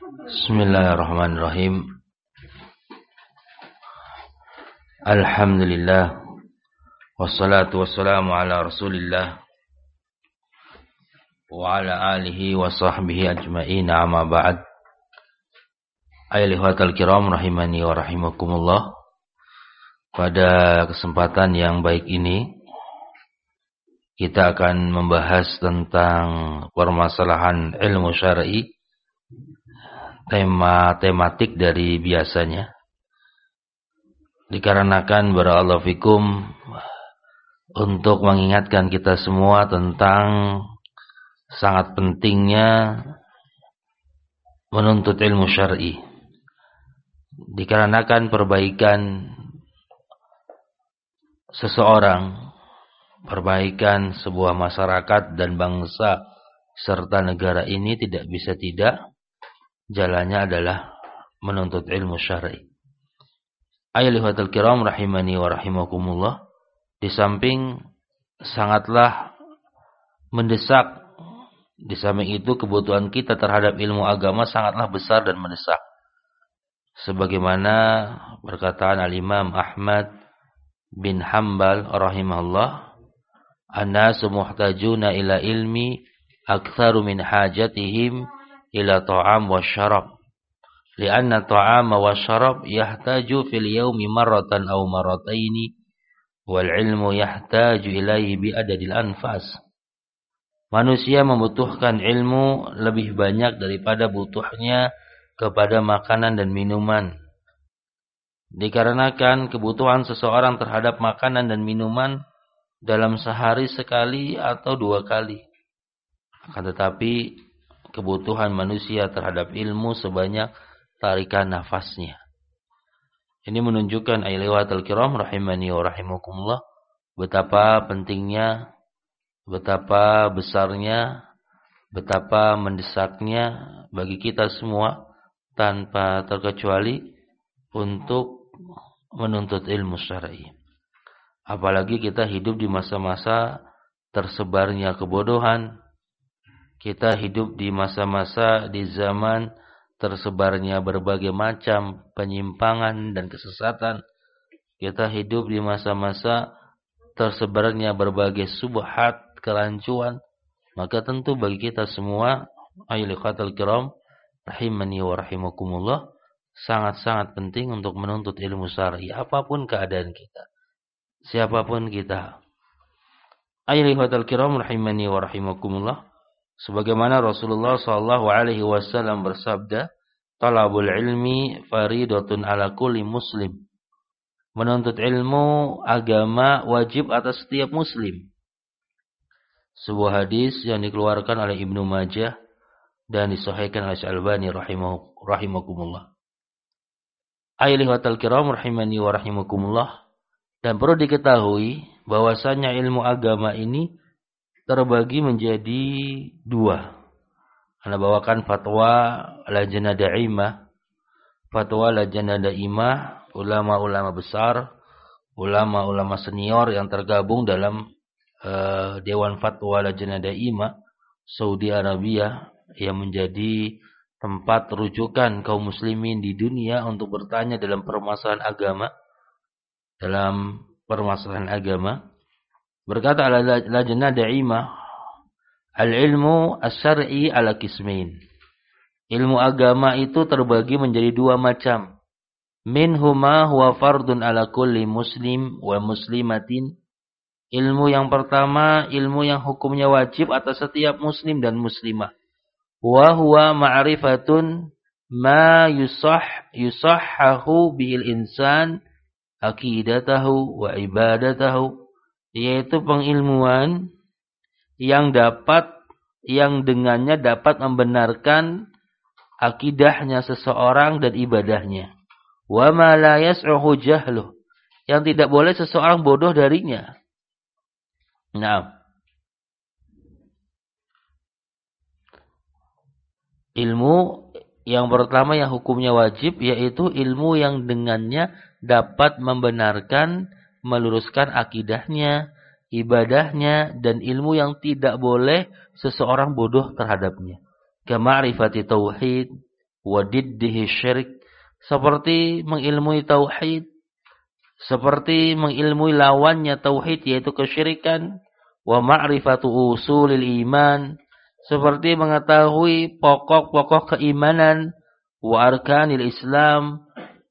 Bismillahirrahmanirrahim. Alhamdulillah. Wassalatu wassalamu ala Rasulillah wa ala alihi wa sahbihi ajma'in, amma ba'd. Ayyuhal kiram rahimani wa rahimakumullah. Pada kesempatan yang baik ini kita akan membahas tentang permasalahan ilmu syar'i, tematik dari biasanya. Dikarenakan barakallahu fikum untuk mengingatkan kita semua tentang sangat pentingnya menuntut ilmu syar'i. Dikarenakan perbaikan seseorang, perbaikan sebuah masyarakat dan bangsa serta negara ini tidak bisa tidak jalannya adalah menuntut ilmu syar'i. Ayyuhal kiram rahimani wa rahimakumullah. Di samping sangatlah mendesak, di samping itu kebutuhan kita terhadap ilmu agama sangatlah besar dan mendesak. Sebagaimana perkataan Al-Imam Ahmad bin Hanbal rahimahullah, "An-nasu muhtajuna ila ilmi aktsaru min hajatihim ila ta'am wa syarab. Lianna ta'ama wa syarab yahtaju fil yawmi marratan aw marrataini wal ilmu yahtaju ilaihi bi adadil anfas." Manusia membutuhkan ilmu lebih banyak daripada butuhnya kepada makanan dan minuman. Dikarenakan kebutuhan seseorang terhadap makanan dan minuman dalam sehari sekali atau dua kali. Akan tetapi kebutuhan manusia terhadap ilmu sebanyak tarikan nafasnya. Ini menunjukkan ayyuhal kiram rahimani wa rahimakumullah, betapa pentingnya, betapa besarnya, betapa mendesaknya bagi kita semua tanpa terkecuali untuk menuntut ilmu syar'i. Apalagi kita hidup di masa-masa tersebarnya kebodohan. Kita hidup di masa-masa, di zaman tersebarnya berbagai macam penyimpangan dan kesesatan. Kita hidup di masa-masa tersebarnya berbagai subhat, kerancuan. Maka tentu bagi kita semua, ayyuhal kiram rahimani wa rahimakumullah, sangat-sangat penting untuk menuntut ilmu syar'i apapun keadaan kita, siapapun kita. Ayyuhal kiram rahimani wa rahimakumullah, sebagaimana Rasulullah sallallahu alaihi wasallam bersabda, "Talabul ilmi faridatun ala kulli muslim." Menuntut ilmu agama wajib atas setiap muslim. Sebuah hadis yang dikeluarkan oleh Ibnu Majah dan disahihkan oleh Al-Albani rahimakumullah. Ayyuhal kiram rahimani wa rahimakumullah. Dan perlu diketahui bahwasanya ilmu agama ini terbagi menjadi dua. Anda bawakan fatwa Lajnah Daimah. Fatwa Lajnah Daimah, ulama-ulama besar, ulama-ulama senior yang tergabung dalam Dewan Fatwa Lajnah Daimah Saudi Arabia, yang menjadi tempat rujukan kaum muslimin di dunia untuk bertanya dalam permasalahan agama. Berkata Lajnah Daimah, "Al-ilmu as-syar'i ala qismain." Ilmu agama itu terbagi menjadi dua macam. Minhuma huwa fardun ala kulli muslim wa muslimatin. Ilmu yang pertama, ilmu yang hukumnya wajib atas setiap muslim dan muslimah. Wa huwa ma'rifatun ma yusahhahu bihil insan aqidatahu wa ibadatahu. Yaitu pengilmuan yang dengannya dapat membenarkan akidahnya seseorang dan ibadahnya. Wa ma la yas'uhu jahluh, yang tidak boleh seseorang bodoh darinya. Nah, ilmu yang pertama yang hukumnya wajib, yaitu ilmu yang dengannya dapat membenarkan, meluruskan akidahnya, ibadahnya, dan ilmu yang tidak boleh seseorang bodoh terhadapnya. Kema'rifati tauhid, wa diddihi syirik, seperti mengilmui tauhid, seperti mengilmui lawannya tauhid yaitu kesyirikan, wa ma'rifatu usulil iman, seperti mengetahui pokok-pokok keimanan, wa arkanil Islam,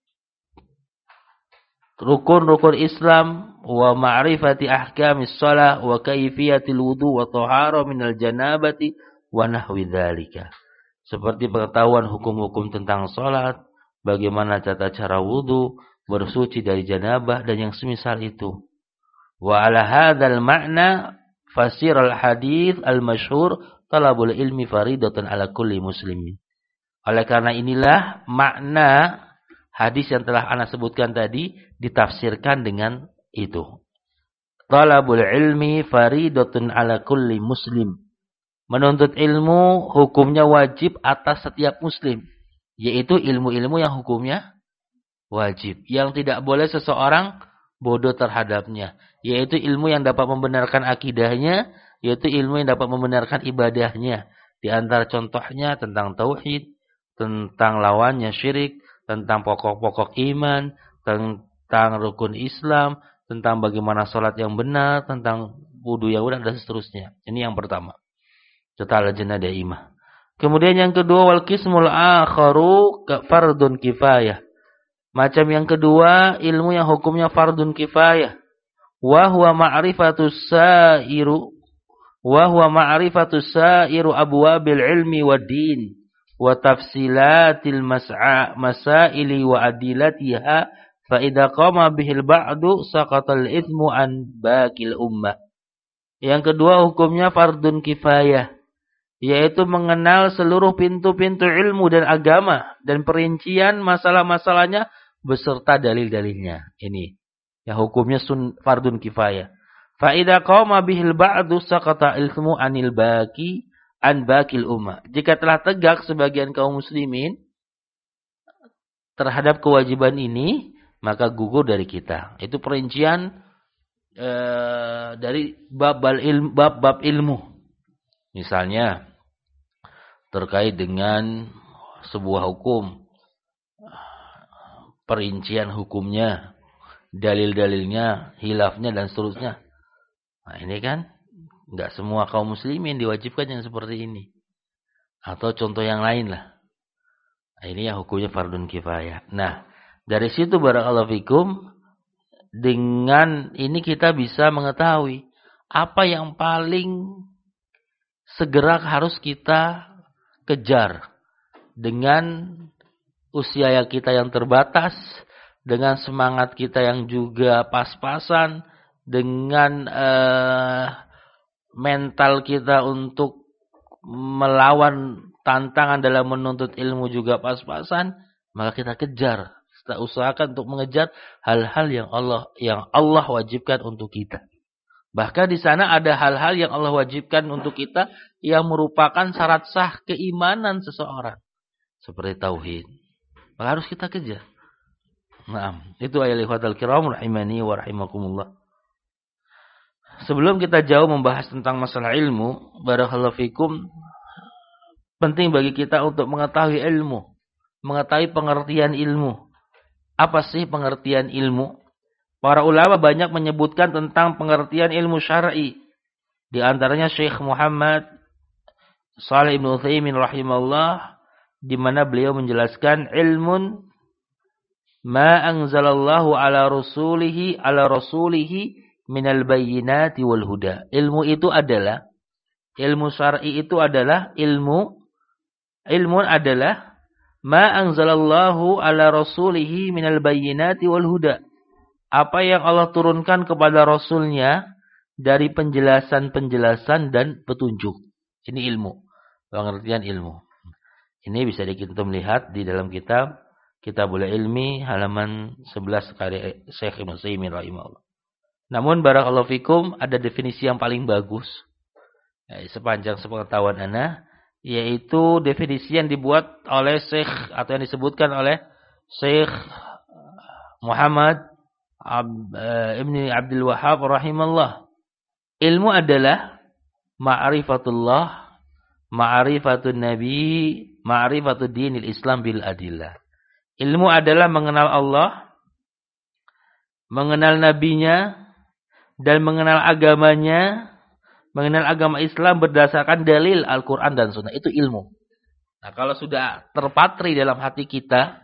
rukun-rukun Islam, wa ma'rifati ahkamis shalah wa kaifiyatil wudu wa thahara minal janabati wa nahwi dzalika. Seperti pengetahuan hukum-hukum tentang salat, bagaimana tata cara wudu, bersuci dari janabah dan yang semisal itu. Wa ala hadzal ma'na fasir al-hadits al-masyhur talabul ilmi faridatun ala kulli muslimin. Oleh karena inilah makna hadis yang telah ana sebutkan tadi ditafsirkan dengan itu. Talabul ilmi faridatun ala kulli muslim. Menuntut ilmu hukumnya wajib atas setiap muslim, yaitu ilmu-ilmu yang hukumnya wajib, yang tidak boleh seseorang bodoh terhadapnya, yaitu ilmu yang dapat membenarkan akidahnya, yaitu ilmu yang dapat membenarkan ibadahnya. Di antara contohnya tentang tauhid, tentang lawannya syirik, tentang pokok-pokok iman, tentang rukun Islam, tentang bagaimana salat yang benar, tentang wudu yang benar dan seterusnya. Ini yang pertama. Total lajnah daimah. Kemudian yang kedua, wal qismul akharu fardun kifayah. Macam yang kedua, ilmu yang hukumnya fardun kifayah. Wa huwa ma'rifatus sairu abwabil ilmi wad din wa tafsilatil masaili wa adilatiha fa idza qama bihil ba'du saqatal itsmu an baqil ummah. Yang kedua hukumnya fardun kifayah, yaitu mengenal seluruh pintu-pintu ilmu dan agama dan perincian masalah-masalahnya beserta dalil-dalilnya. Ini yang hukumnya fardun kifayah. Fa idza qama bihil ba'du saqata ilmu anil baqi an baqil ummah. Jika telah tegak sebagian kaum muslimin terhadap kewajiban ini, maka gugur dari kita. Itu perincian dari bab ilmu. Misalnya terkait dengan sebuah hukum, perincian hukumnya, dalil-dalilnya, hilafnya dan seterusnya. Nah, ini kan enggak semua kaum muslimin diwajibkan yang seperti ini. Atau contoh yang lain lah. Nah, ini yang hukumnya fardun kifayah. Nah, dari situ barakallahu fikum, dengan ini kita bisa mengetahui apa yang paling segera harus kita kejar dengan usia kita yang terbatas, dengan semangat kita yang juga pas-pasan, dengan mental kita untuk melawan tantangan dalam menuntut ilmu juga pas-pasan, maka kita kejar, kita usahakan untuk mengejar hal-hal yang Allah wajibkan untuk kita. Bahkan di sana ada hal-hal yang Allah wajibkan untuk kita yang merupakan syarat sah keimanan seseorang. Seperti tauhid. Maka harus kita kejar. Nah, itu ayat ikhwatal kiram rahimani wa rahimakumullah. Sebelum kita jauh membahas tentang masalah ilmu, barakallahu fikum, penting bagi kita untuk mengetahui ilmu, mengetahui pengertian ilmu. Apa sih pengertian ilmu? Para ulama banyak menyebutkan tentang pengertian ilmu syar'i. Di antaranya Syekh Muhammad Shalih Ibn Utsaimin rahimahullah, di mana beliau menjelaskan ilmun ma anzalallahu ala rasulihi minal bayyinati wal huda. Ilmu syar'i itu adalah ilmun adalah ma anzalallahu ala rasulihi minal bayyinati wal huda. Apa yang Allah turunkan kepada Rasulnya dari penjelasan-penjelasan dan petunjuk. Ini ilmu. Pengertian ilmu. Ini bisa kita melihat di dalam Kitabul Ilmi halaman 11 karya Syekh Ibnu Utsaimin rahimahullah. Namun barakallahu fikum, ada definisi yang paling bagus sepanjang sepengetahuan ana, yaitu definisi yang dibuat oleh Syekh atau yang disebutkan oleh Syekh Muhammad Ibn Abdul Wahhab rahimahullah. Ilmu adalah ma'rifatullah ma'rifatun nabi, ma'rifatud dinil Islam bil adillah. Ilmu adalah mengenal Allah, mengenal nabinya, dan mengenal agamanya, mengenal agama Islam berdasarkan dalil Al-Quran dan Sunnah. Itu ilmu. Nah, kalau sudah terpatri dalam hati kita,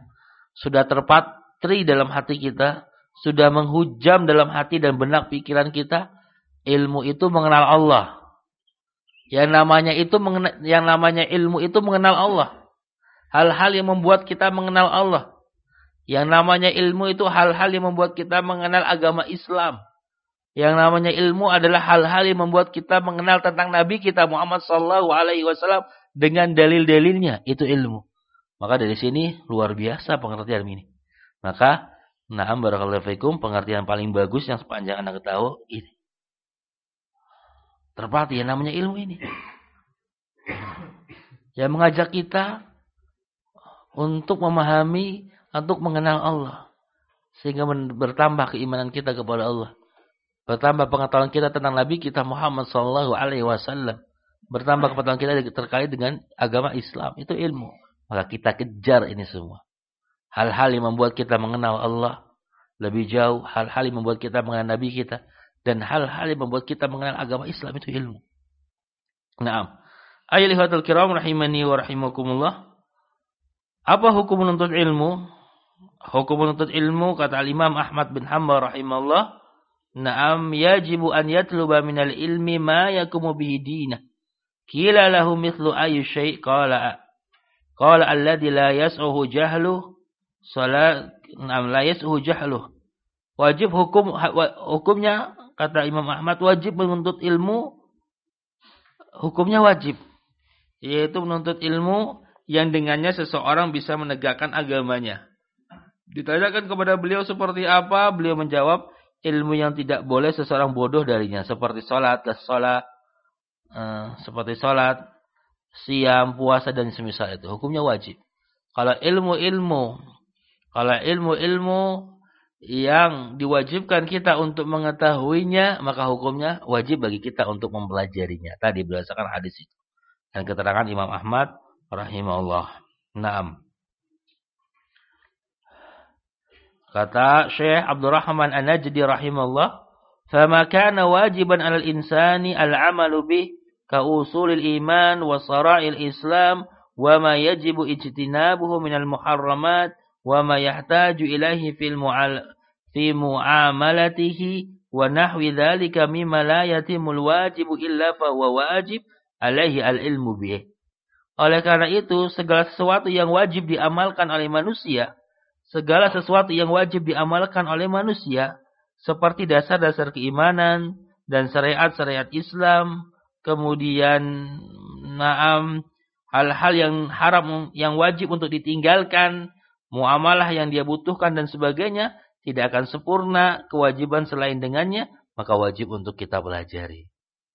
sudah menghujam dalam hati dan benak pikiran kita, ilmu itu mengenal Allah. Yang namanya ilmu itu mengenal Allah. Hal-hal yang membuat kita mengenal Allah. Yang namanya ilmu itu hal-hal yang membuat kita mengenal agama Islam. Yang namanya ilmu adalah hal-hal yang membuat kita mengenal tentang Nabi kita Muhammad sallallahu alaihi wasallam dengan dalil-dalilnya. Itu ilmu. Maka dari sini luar biasa pengertian ini. Maka, na'am barakallahu fikum, pengertian paling bagus yang sepanjang Anda tahu ini. Terpati yang namanya ilmu ini. Yang mengajak kita untuk memahami, untuk mengenal Allah. Sehingga bertambah keimanan kita kepada Allah. Bertambah pengetahuan kita tentang Nabi kita Muhammad sallallahu alaihi wasallam. Bertambah pengetahuan kita terkait dengan agama Islam. Itu ilmu. Maka kita kejar ini semua. Hal-hal yang membuat kita mengenal Allah lebih jauh. Hal-hal yang membuat kita mengenal Nabi kita. Dan hal-hal yang membuat kita mengenal agama Islam itu ilmu. Naam. Ayyuhal kiram rahimani wa rahimakumullah. Apa hukum menuntut ilmu? Hukum menuntut ilmu kata Imam Ahmad bin Hanbal rahimahullah. Naam yajibu an yatluba minal ilmi ma yakumu bihi dinah. Qila lahu mithlu ayyi syai' qala alladhi la yas'uhu jahluh salat la yas'uhu jahluh. Wajib hukumnya kata Imam Ahmad wajib menuntut ilmu, hukumnya wajib, yaitu menuntut ilmu yang dengannya seseorang bisa menegakkan agamanya. Ditanyakan kepada beliau seperti apa, beliau menjawab ilmu yang tidak boleh seseorang bodoh darinya, seperti salat, siam, puasa dan semisal itu. Hukumnya wajib. Kalau ilmu-ilmu yang diwajibkan kita untuk mengetahuinya, maka hukumnya wajib bagi kita untuk mempelajarinya. Tadi berdasarkan hadis itu. Dan keterangan Imam Ahmad rahimahullah. Naam. Kata Syekh Abdurrahman An-Najdi rahimahullah, "Fama kana wajiban 'alal insani al-'amalu bih ka usulil iman wa sara'il Islam wa ma yajibu ijtinabuhu minal muharramat wa ma yahtaju ilaihi fi mu'amalatihi wa nahwi dzalika mimma la yatimul wajibu illa fa huwa wajib alaihi al-ilmu bih." Oleh karena itu, segala sesuatu yang wajib diamalkan oleh manusia, seperti dasar-dasar keimanan dan syariat-syariat Islam, kemudian hal-hal yang haram yang wajib untuk ditinggalkan, muamalah yang dia butuhkan dan sebagainya, tidak akan sempurna kewajiban selain dengannya, maka wajib untuk kita pelajari.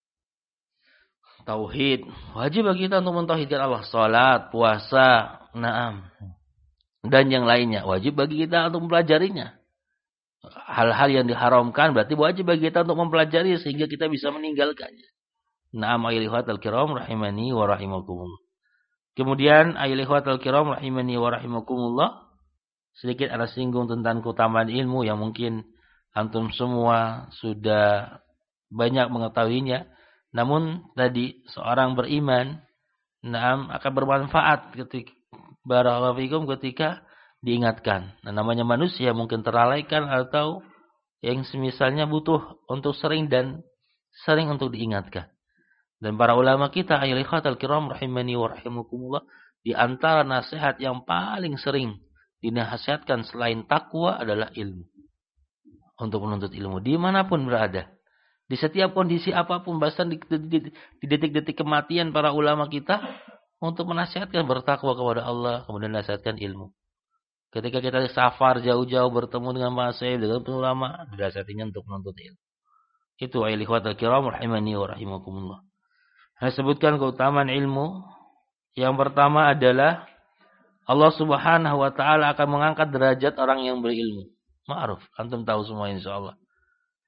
Tauhid, wajib bagi kita untuk mentauhidkan Allah, salat, puasa, dan yang lainnya wajib bagi kita untuk mempelajarinya. Hal-hal yang diharamkan berarti wajib bagi kita untuk mempelajari sehingga kita bisa meninggalkannya. Na'am ayyuhatal kiram rahimani wa rahimakumullah. Kemudian ayyuhatal kiram rahimani wa rahimakumullah, sedikit ada singgung tentang keutamaan ilmu yang mungkin antum semua sudah banyak mengetahuinya. Namun tadi seorang beriman akan bermanfaat ketika barakallahu fikum ketika diingatkan. Nah, namanya manusia mungkin terlalaikan atau yang semisalnya butuh untuk sering untuk diingatkan. Dan para ulama kita ayyuhatal kiram rahimani wa rahimakumullah, di antara nasihat yang paling sering dinasihatkan selain takwa adalah ilmu. Untuk menuntut ilmu dimanapun berada. Di setiap kondisi apapun, bahkan di detik-detik kematian para ulama kita untuk menasihatkan bertakwa kepada Allah, kemudian nasihatkan ilmu. Ketika kita safar jauh-jauh bertemu dengan masyayikh, dengan ulama, dinasihatinya untuk menuntut ilmu. Itu ayyuhatal kiram rahimani wa rahimakumullah. Saya sebutkan keutamaan ilmu. Yang pertama adalah Allah Subhanahu wa taala akan mengangkat derajat orang yang berilmu. Ma'ruf, antum tahu semua insyaallah.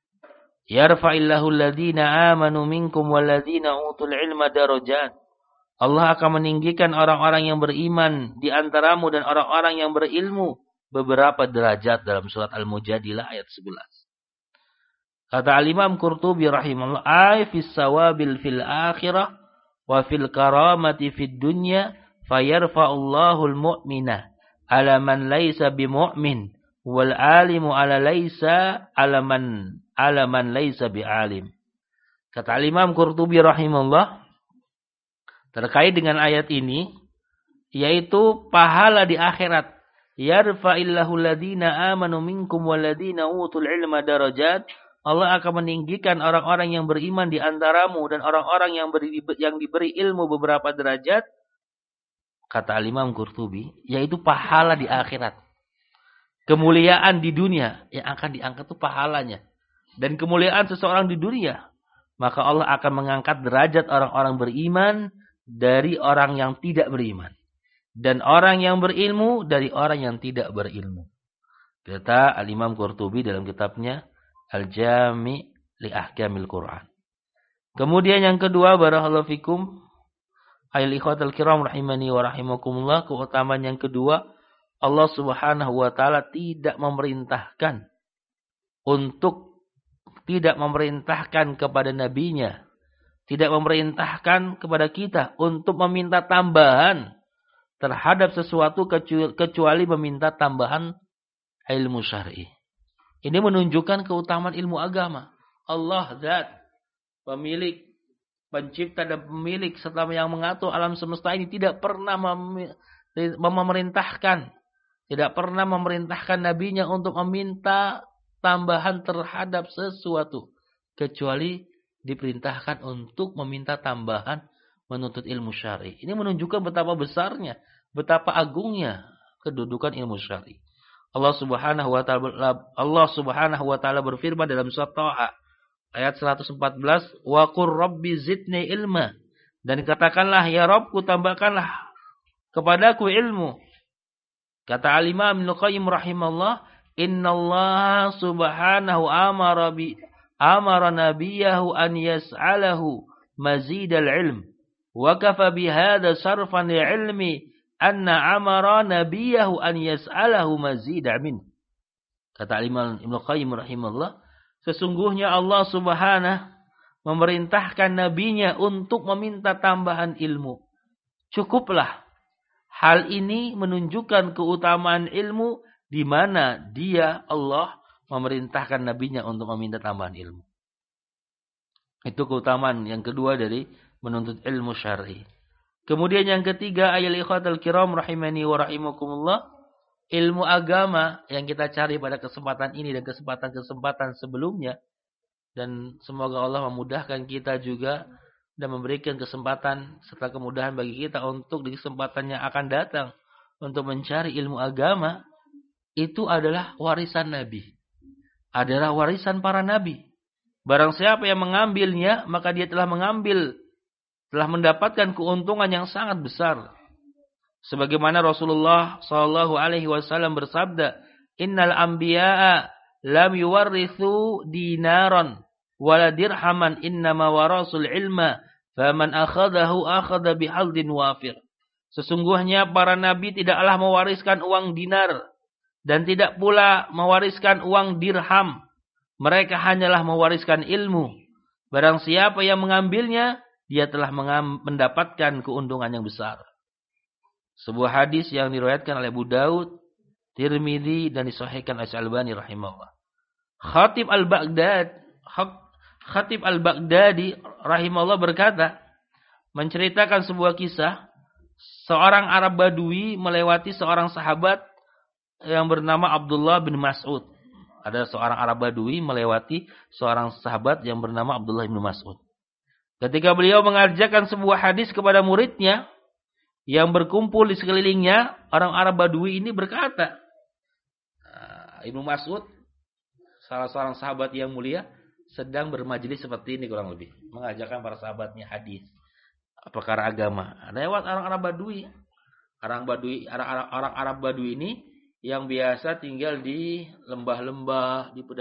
Yarfa'illahu alladhina amanu minkum walladhina utul ilma darajat. Allah akan meninggikan orang-orang yang beriman di antaramu dan orang-orang yang berilmu beberapa derajat dalam surat Al-Mujadilah ayat 11. Kata Al-Imam Qurtubi rahimahullah, ay fis sawabil fil akhirah wa fil karamati fid dunya fayarfa'ullahu al-mu'mina ala man laysa bimu'min wal alimu ala man laysa bi'alim. Kata Al-Imam Qurtubi rahimahullah terkait dengan ayat ini, yaitu pahala di akhirat. Yarfa'illahu alladhina amanu minkum walladhina utul ilma darajat. Allah akan meninggikan orang-orang yang beriman di antaramu dan orang-orang yang diberi ilmu beberapa derajat. Kata Al-Imam Qurtubi, yaitu pahala di akhirat. Kemuliaan di dunia yang akan diangkat itu pahalanya. Dan kemuliaan seseorang di dunia, maka Allah akan mengangkat derajat orang-orang beriman dari orang yang tidak beriman. Dan orang yang berilmu dari orang yang tidak berilmu. Kata Al-Imam Qurtubi dalam kitabnya Al-Jami' li Ahkamil Quran. Kemudian yang kedua, barakallahu fikum, ayil ikhwatal kiram rahimani wa rahimakumullah, keutamaan yang kedua, Allah Subhanahu wa taala tidak memerintahkan kepada nabinya, tidak memerintahkan kepada kita untuk meminta tambahan terhadap sesuatu kecuali meminta tambahan ilmu syar'i. Ini menunjukkan keutamaan ilmu agama. Allah zat pemilik, pencipta dan pemilik serta yang mengatur alam semesta ini tidak pernah memerintahkan nabinya untuk meminta tambahan terhadap sesuatu kecuali diperintahkan untuk meminta tambahan menuntut ilmu syar'i. Ini menunjukkan betapa besarnya, betapa agungnya kedudukan ilmu syar'i. Allah Subhanahu wa taala berfirman dalam surat Thaha ayat 114, wa qur rabbi zidni ilma, dan katakanlah ya Rabbku tambahkanlah kepadaku ilmu. Kata Al-Imam Ibnu Qayyim rahimahullah, innallaha subhanahu amara nabiyahu an yas'alahu mazidal ilm wa kafa bihadza sarfan li'ilmi anna amara nabiyahu an yas'alahu mazida min. Kata Imam Ibnu Qayyim rahimahullah, sesungguhnya Allah Subhanahu memerintahkan nabinya untuk meminta tambahan ilmu. Cukuplah. Hal ini menunjukkan keutamaan ilmu di mana Allah memerintahkan nabinya untuk meminta tambahan ilmu. Itu keutamaan yang kedua dari menuntut ilmu syar'i. Kemudian yang ketiga, ayat ikhwatal kiram rahimani wa rahimakumullah, ilmu agama yang kita cari pada kesempatan ini dan kesempatan-kesempatan sebelumnya, dan semoga Allah memudahkan kita juga dan memberikan kesempatan serta kemudahan bagi kita untuk di kesempatan yang akan datang untuk mencari ilmu agama. Itu adalah warisan Nabi, adalah warisan para Nabi. Barang siapa yang mengambilnya, maka dia telah mendapatkan keuntungan yang sangat besar. Sebagaimana Rasulullah sallallahu alaihi wasallam bersabda, "Innal anbiya'a lam yuwarrithu dinaran wala dirhaman, innama warasul ilma, faman akhadahu akhadha bihaldin wafir." Sesungguhnya para nabi tidaklah mewariskan uang dinar dan tidak pula mewariskan uang dirham. Mereka hanyalah mewariskan ilmu. Barang siapa yang mengambilnya, dia telah mendapatkan keuntungan yang besar. Sebuah hadis yang diriwayatkan oleh Abu Daud, Tirmidzi dan disahihkan oleh Al-Albani rahimahullah. Khatib Al-Baghdadi rahimahullah berkata, menceritakan sebuah kisah, seorang Arab Badui melewati seorang sahabat yang bernama Abdullah bin Mas'ud. Ada seorang Arab Badui melewati seorang sahabat yang bernama Abdullah bin Mas'ud. Ketika beliau mengajarkan sebuah hadis kepada muridnya yang berkumpul di sekelilingnya, orang Arab Badui ini berkata, Ibnu Mas'ud, salah seorang sahabat yang mulia, sedang bermajelis seperti ini kurang lebih, mengajarkan para sahabatnya hadis, perkara agama. Lewat orang Arab Badui. Orang Arab Badui ini yang biasa tinggal di lembah-lembah, di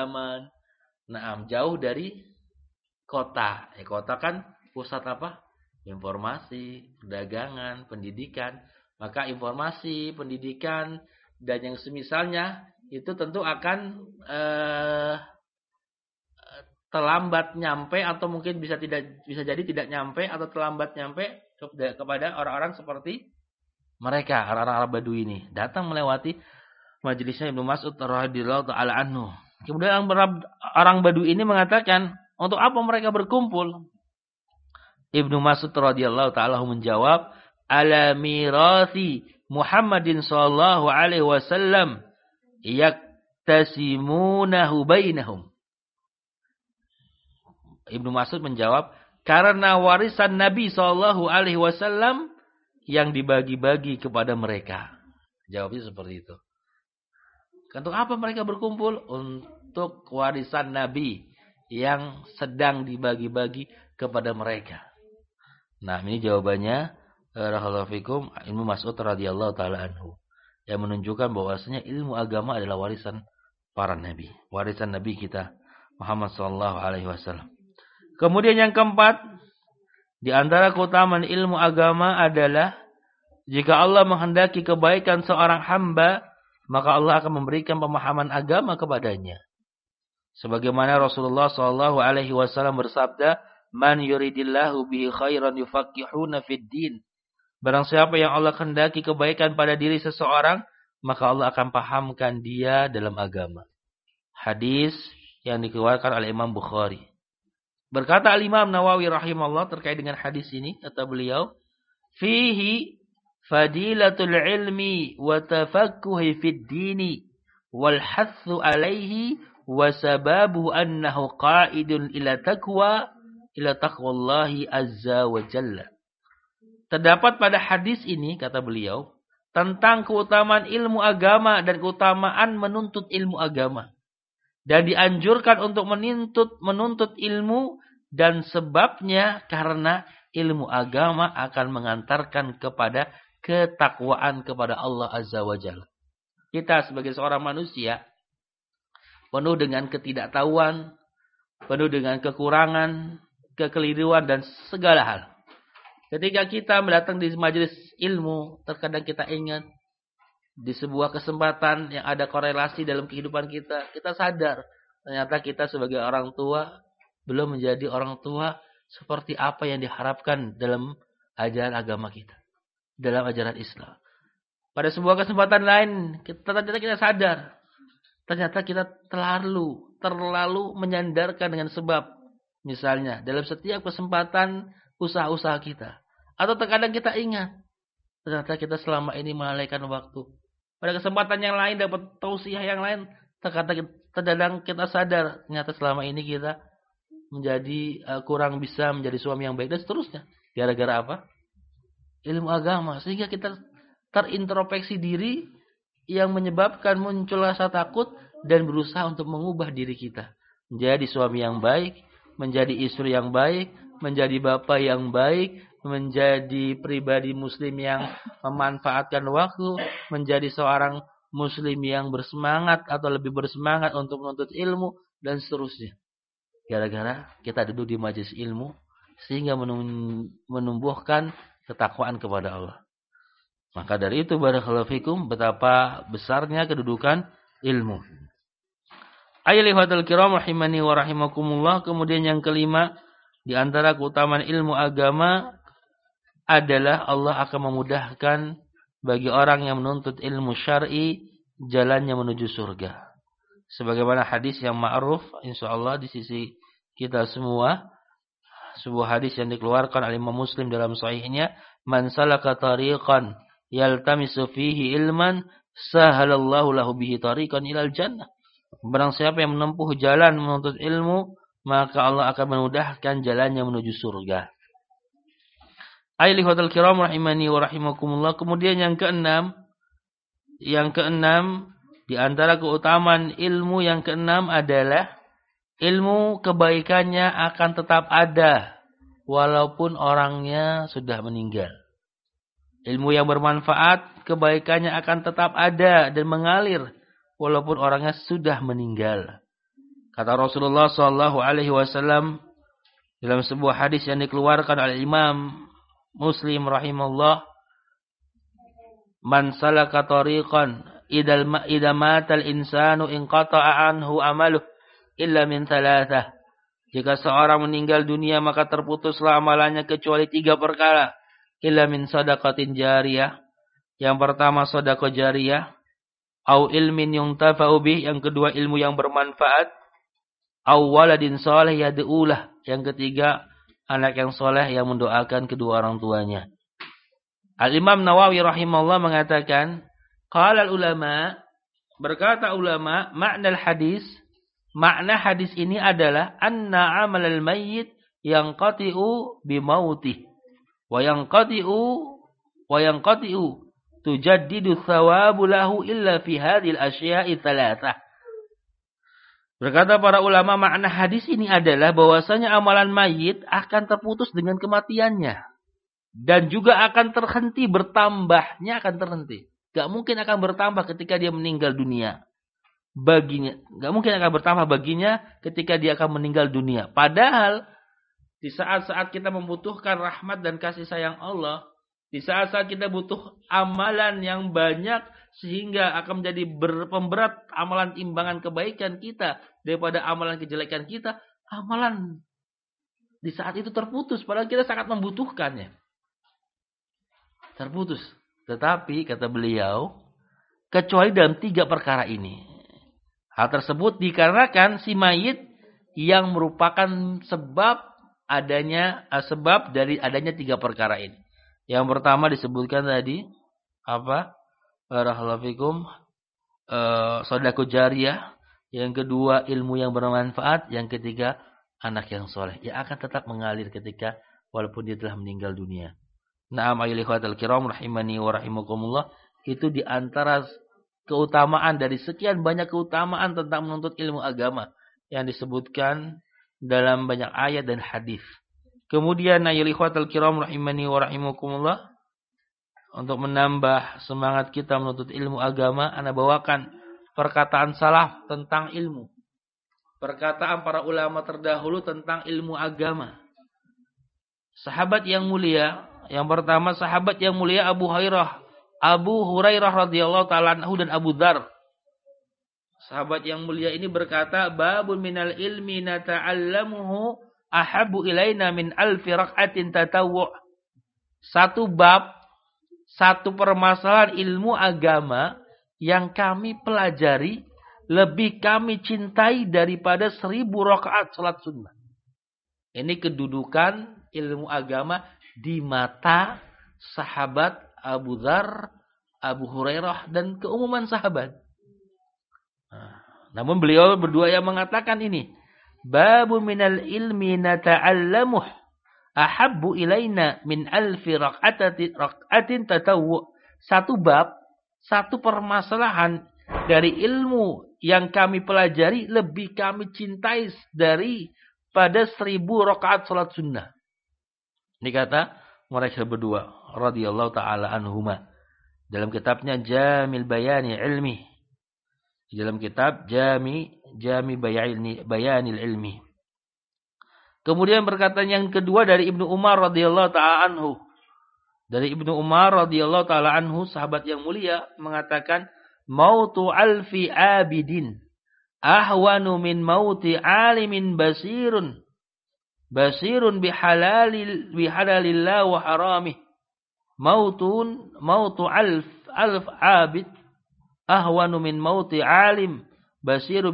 pedalaman-pedalaman. Jauh dari kota. Kota kan pusat apa? Informasi, perdagangan, pendidikan. Maka informasi, pendidikan, dan yang semisalnya itu tentu akan terlambat nyampe atau mungkin bisa jadi tidak nyampe atau terlambat nyampe kepada orang-orang seperti mereka, orang-orang Arab Badui ini. Datang melewati majelisnya Ibnu Mas'ud radhiyallahu taala anhu. Kemudian orang Badui ini mengatakan, untuk apa mereka berkumpul? Ibnu Mas'ud radhiyallahu taala menjawab, ala mirasi Muhammadin sallallahu alaihi wasallam yaktasimunahu bainahum. Ibnu Mas'ud menjawab, karena warisan Nabi sallallahu alaihi wasallam yang dibagi-bagi kepada mereka. Jawabnya seperti itu. Untuk apa mereka berkumpul? Untuk warisan Nabi yang sedang dibagi-bagi kepada mereka. Nah, ini jawabannya rahimahullahu fikum Ibnu Mas'ud radhiyallahu taala anhu, yang menunjukkan bahwasanya ilmu agama adalah warisan para nabi, warisan nabi kita Muhammad sallallahu alaihi wasallam. Kemudian yang keempat, di antara keutamaan ilmu agama adalah jika Allah menghendaki kebaikan seorang hamba, maka Allah akan memberikan pemahaman agama kepadanya. Sebagaimana Rasulullah sallallahu alaihi wasallam bersabda, "Man yuridillahu bihi khairan yufaqqihuna fid din." Barang siapa yang Allah kehendaki kebaikan pada diri seseorang, maka Allah akan pahamkan dia dalam agama. Hadis yang dikeluarkan oleh Imam Bukhari. Berkata Al-Imam Nawawi rahimahullah terkait dengan hadis ini, kata beliau, "Fihi fadilatul ilmi wa tafaqquhi fid dini wal hathu alaihi wa sababu annahu qa'idun ila taqwallahi azza wa jalla." Terdapat pada hadis ini, kata beliau, tentang keutamaan ilmu agama dan keutamaan menuntut ilmu agama. Dan dianjurkan untuk menuntut ilmu, dan sebabnya karena ilmu agama akan mengantarkan kepada ketakwaan kepada Allah Azza wa Jalla. Kita sebagai seorang manusia penuh dengan ketidaktahuan, penuh dengan kekurangan, kekeliruan dan segala hal. Ketika kita mendatang di majelis ilmu, terkadang kita ingat di sebuah kesempatan yang ada korelasi dalam kehidupan kita, kita sadar ternyata kita sebagai orang tua belum menjadi orang tua seperti apa yang diharapkan dalam ajaran agama kita, dalam ajaran Islam. Pada sebuah kesempatan lain, ternyata kita sadar ternyata kita terlalu menyandarkan dengan sebab, misalnya dalam setiap kesempatan usaha-usaha kita, atau terkadang kita ingat ternyata kita selama ini melalaikan waktu. Pada kesempatan yang lain dapat tausiah yang lain, terkadang kita sadar ternyata selama ini kita menjadi kurang bisa menjadi suami yang baik dan seterusnya. Gara-gara apa? Ilmu agama. Sehingga kita terintrospeksi diri yang menyebabkan muncul rasa takut dan berusaha untuk mengubah diri kita. Menjadi suami yang baik, menjadi istri yang baik, menjadi bapak yang baik, menjadi pribadi muslim yang memanfaatkan waktu, menjadi seorang muslim yang bersemangat atau lebih bersemangat untuk menuntut ilmu dan seterusnya. Gara-gara kita duduk di majelis ilmu sehingga menumbuhkan ketakwaan kepada Allah. Maka dari itu barakallahu fikum, betapa besarnya kedudukan ilmu. Ayyuhal kiram rahimani wa rahimakumullah. Kemudian yang kelima, di antara keutamaan ilmu agama adalah Allah akan memudahkan bagi orang yang menuntut ilmu syar'i jalannya menuju surga. Sebagaimana hadis yang ma'ruf insyaallah di sisi kita semua, sebuah hadis yang dikeluarkan oleh Imam Muslim dalam sahihnya, "Man salaka tariqan yaltamisu fihi ilman sahalallahu lahu bihi tariqan ilal jannah." Barang siapa yang menempuh jalan menuntut ilmu, maka Allah akan memudahkan jalannya menuju surga. Ayyuhal kiram rahimani wa rahimakumullah. Kemudian yang keenam di antara keutamaan ilmu yang keenam adalah ilmu kebaikannya akan tetap ada walaupun orangnya sudah meninggal. Ilmu yang bermanfaat, kebaikannya akan tetap ada dan mengalir walaupun orangnya sudah meninggal. Kata Rasulullah sallallahu alaihi wasallam dalam sebuah hadis yang dikeluarkan oleh Imam Muslim rahimahullah, man salaka tariqan idza matal insanu inqata'a anhu amaluh illa min thalathah. Jika seorang meninggal dunia maka terputuslah amalannya kecuali 3 perkara. Illa min sadaqatin jariyah. Yang pertama sedekah jariyah, au ilmin yuntafa'u bih, yang kedua ilmu yang bermanfaat, au waladin saleh yad'ulah, yang ketiga anak yang soleh yang mendoakan kedua orang tuanya. Al-Imam Nawawi rahimahullah mengatakan, qala ulama, berkata ulama, makna hadis ini adalah anna amalal mayyit yanqati'u bimautih wa yanqati'u tujaddidu thawabu lahu illa fi hadhil asya'i thalathah. Berkata para ulama, makna hadis ini adalah bahwasanya amalan mayit akan terputus dengan kematiannya. Dan juga akan terhenti, bertambahnya akan terhenti. Gak mungkin akan bertambah ketika dia meninggal dunia. Gak mungkin akan bertambah baginya ketika dia akan meninggal dunia. Padahal, di saat-saat kita membutuhkan rahmat dan kasih sayang Allah, di saat-saat kita butuh amalan yang banyak, sehingga akan menjadi pemberat amalan timbangan kebaikan kita daripada amalan kejelekan kita, amalan di saat itu terputus, padahal kita sangat membutuhkannya. Terputus. Tetapi, kata beliau, kecuali dalam 3 perkara ini. Hal tersebut dikarenakan si mayit yang merupakan sebab dari adanya 3 perkara ini. Yang pertama disebutkan tadi, apa? Barakallahu fikum, sedekah jariyah. Yang kedua, ilmu yang bermanfaat. Yang ketiga, anak yang soleh. Yang akan tetap mengalir ketika walaupun dia telah meninggal dunia. Na'am ayyuhal ikhwatal kiram rahimani wa rahimakumullah. Itu diantara keutamaan dari sekian banyak keutamaan tentang menuntut ilmu agama yang disebutkan dalam banyak ayat dan hadis. Kemudian ayyuhal ikhwatal kiram rahimani wa rahimakumullah, untuk menambah semangat kita menuntut ilmu agama, ana bawakan perkataan salaf tentang ilmu. Perkataan para ulama terdahulu tentang ilmu agama. Sahabat yang mulia, yang pertama sahabat yang mulia Abu Hurairah radhiyallahu taala anhu dan Abu Dzar. Sahabat yang mulia ini berkata, babun minal ilmi nata'allamuhu ahabbu ilaina min alfi rak'atin tatawwu'. Satu bab, satu permasalahan ilmu agama yang kami pelajari lebih kami cintai daripada 1000 rakaat salat sunnah. Ini kedudukan ilmu agama di mata sahabat Abu Dzar, Abu Hurairah dan keumuman sahabat. Namun beliau berdua yang mengatakan ini, babu minal ilmi nata'allamuh ahabbu ilaina min alfi rak'atin tatawwu'. Satu bab, satu permasalahan dari ilmu yang kami pelajari lebih kami cintai daripada 1000 rakaat salat sunnah. Ini kata mereka berdua radhiyallahu taala anhuma dalam kitabnya Jamil Bayani Ilmi. Di dalam kitab Jami Bayanil Ilmi. Kemudian perkataan yang kedua dari Ibnu Umar radhiyallahu taala anhu. Dari Ibnu Umar radhiyallahu taala anhu, sahabat yang mulia, mengatakan, mautu alfi abidin ahwanu min mauti alimin basirun bihalalillah wa haramih. Mautu alf abid ahwanu min mauti alim basiru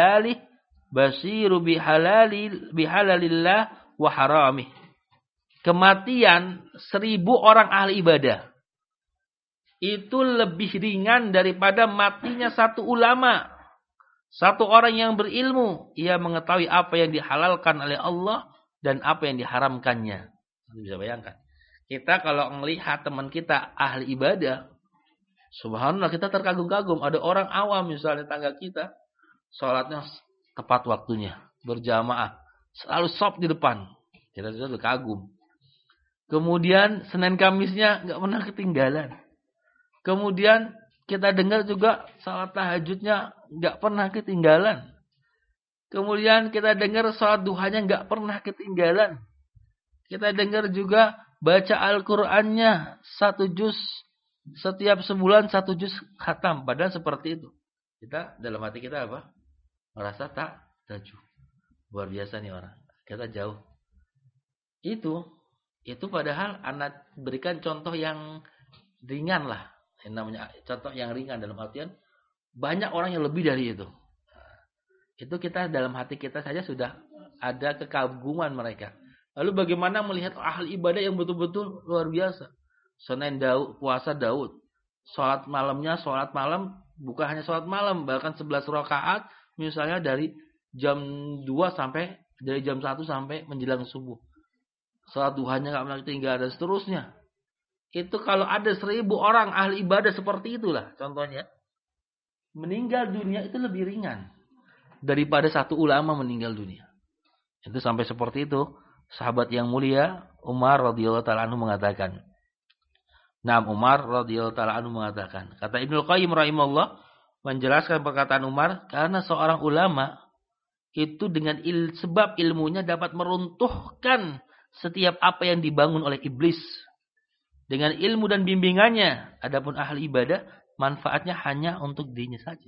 bihalalillah wa haramih. Kematian 1000 orang ahli ibadah itu lebih ringan daripada matinya satu ulama, satu orang yang berilmu. Ia mengetahui apa yang dihalalkan oleh Allah dan apa yang diharamkannya. Bisa bayangkan, kita kalau melihat teman kita ahli ibadah, subhanallah, kita terkagum-kagum. Ada orang awam misalnya tangga kita, sholatnya tepat waktunya, berjamaah, selalu shop di depan. Kita sudah kagum. Kemudian Senin Kamisnya nggak pernah ketinggalan. Kemudian kita dengar juga salat tahajudnya nggak pernah ketinggalan. Kemudian kita dengar salat duhanya nggak pernah ketinggalan. Kita dengar juga baca Al-Qur'annya 1 juz setiap sebulan, 1 juz khatam. Padahal seperti itu. Kita dalam hati kita apa? Merasa tak taju. Luar biasa nih orang. Kita jauh. Itu padahal anak berikan contoh yang ringan lah. Yang namanya contoh yang ringan dalam artian banyak orang yang lebih dari itu. Itu kita dalam hati kita saja sudah ada kekaguman mereka. Lalu bagaimana melihat ahli ibadah yang betul-betul luar biasa. Senin Daud, puasa Daud. Salat malamnya, salat malam bukan hanya salat malam, bahkan 11 rakaat misalnya dari jam 1 sampai menjelang subuh. Salat duhanya enggak pernah tinggal dan seterusnya. Itu kalau ada 1000 orang ahli ibadah seperti itulah contohnya. Meninggal dunia itu lebih ringan daripada 1 ulama meninggal dunia. Itu sampai seperti itu. Sahabat yang mulia Umar radhiyallahu taala anhu mengatakan. Umar radhiyallahu taala anhu mengatakan, kata Ibnu Qayyim rahimahullah menjelaskan perkataan Umar, karena seorang ulama itu dengan sebab ilmunya dapat meruntuhkan setiap apa yang dibangun oleh iblis. Dengan ilmu dan bimbingannya, adapun ahli ibadah manfaatnya hanya untuk dirinya saja.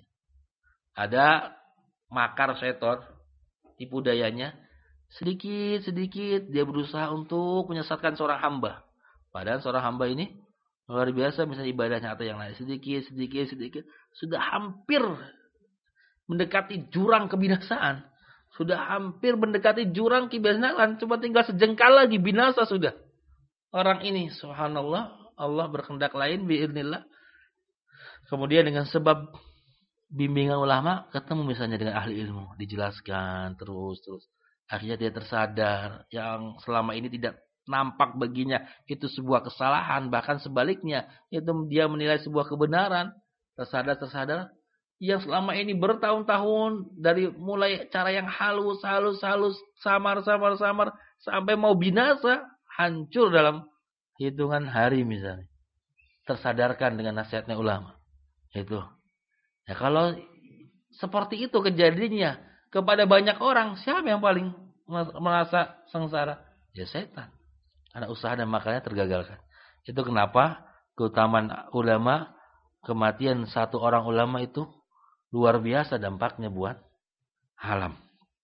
Ada makar setan, tipu dayanya, sedikit-sedikit dia berusaha untuk menyesatkan seorang hamba. Padahal seorang hamba ini luar biasa misalnya ibadahnya atau yang lain. Sedikit, sudah hampir mendekati jurang kebinasaan. Sudah hampir mendekati jurang kebinasaan. Cuma tinggal sejengkal lagi binasa sudah. Orang ini subhanallah, Allah berkehendak lain biiznillah. Kemudian dengan sebab bimbingan ulama ketemu misalnya dengan ahli ilmu, dijelaskan terus. Akhirnya dia tersadar yang selama ini tidak nampak baginya itu sebuah kesalahan, bahkan sebaliknya itu dia menilai sebuah kebenaran. Tersadar yang selama ini bertahun-tahun dari mulai cara yang halus, samar sampai mau binasa, hancur dalam hitungan hari misalnya. Tersadarkan dengan nasihatnya ulama. Itu. Ya kalau seperti itu kejadiannya kepada banyak orang, siapa yang paling merasa sengsara? Ya setan. Karena usaha dan makannya tergagalkan. Itu kenapa keutamaan ulama, kematian 1 orang ulama itu luar biasa dampaknya buat alam.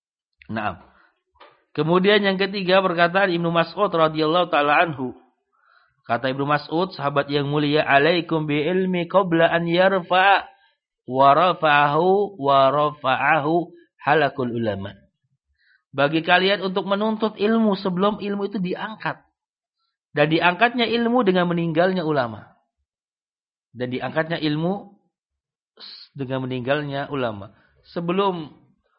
Kemudian yang ketiga perkataan Ibnu Mas'ud radhiyallahu taala anhu. Kata Ibnu Mas'ud, sahabat yang mulia, "Alaikum bi ilmi qabla an yarfa wa rafa'ahu halakul ulama." Bagi kalian untuk menuntut ilmu sebelum ilmu itu diangkat. Dan diangkatnya ilmu dengan meninggalnya ulama. Sebelum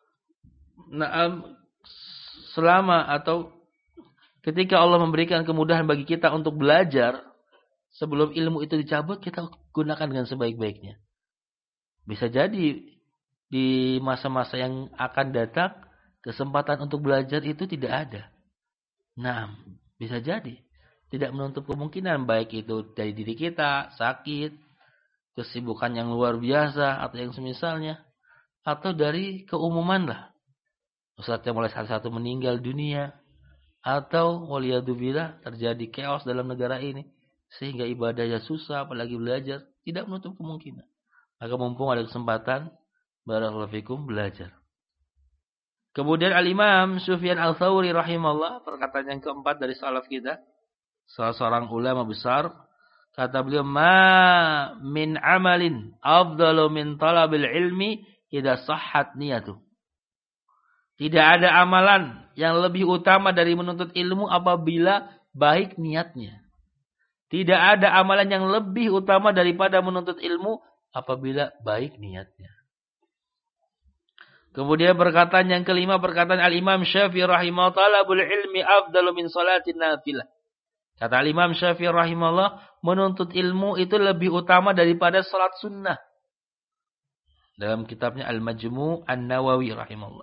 selama atau ketika Allah memberikan kemudahan bagi kita untuk belajar, sebelum ilmu itu dicabut, kita gunakan dengan sebaik-baiknya. Bisa jadi di masa-masa yang akan datang, kesempatan untuk belajar itu tidak ada. Bisa jadi. Tidak menutup kemungkinan, baik itu dari diri kita, sakit, kesibukan yang luar biasa, atau yang semisalnya, atau dari keumuman lah. Ustadznya mulai satu-satu meninggal dunia, atau waliyadzubillah terjadi chaos dalam negara ini, sehingga ibadahnya susah, apalagi belajar, tidak menutup kemungkinan. Maka mumpung ada kesempatan, barakallahu fikum, belajar. Kemudian Al-Imam Sufyan Al-Thawri rahimahullah, perkataan yang keempat dari salaf kita, salah seorang ulama besar, kata beliau, "Ma min amalin afdalu min talabil ilmi idza sahhat niyatuh." Tidak ada amalan yang lebih utama dari menuntut ilmu apabila baik niatnya. Tidak ada amalan yang lebih utama daripada menuntut ilmu apabila baik niatnya. Kemudian perkataan yang kelima, perkataan Al-Imam Syafi'i rahimahullah, "Talabul ilmi afdalu min salatin nafilah." Kata Al-Imam Syafi'i rahimahullah, menuntut ilmu itu lebih utama daripada salat sunnah. Dalam kitabnya Al-Majmu' An-Nawawi rahimahullah.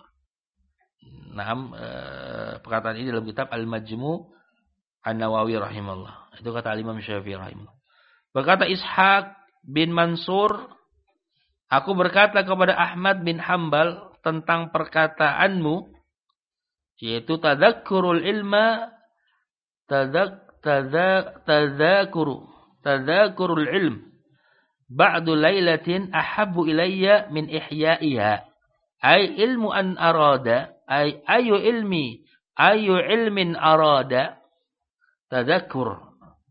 Perkataan ini dalam kitab Al-Majmu' An-Nawawi rahimahullah. Itu kata Al-Imam Syafi'i rahimahullah. Berkata Ishaq bin Mansur, "Aku berkata kepada Ahmad bin Hanbal tentang perkataanmu, yaitu tadakkurul ilma tadzakurul ilm ba'du lailatin ahabbu ilayya min ihya'iha. Ay ilmu an arada, ay ayu ilmin arada. Tadzakur,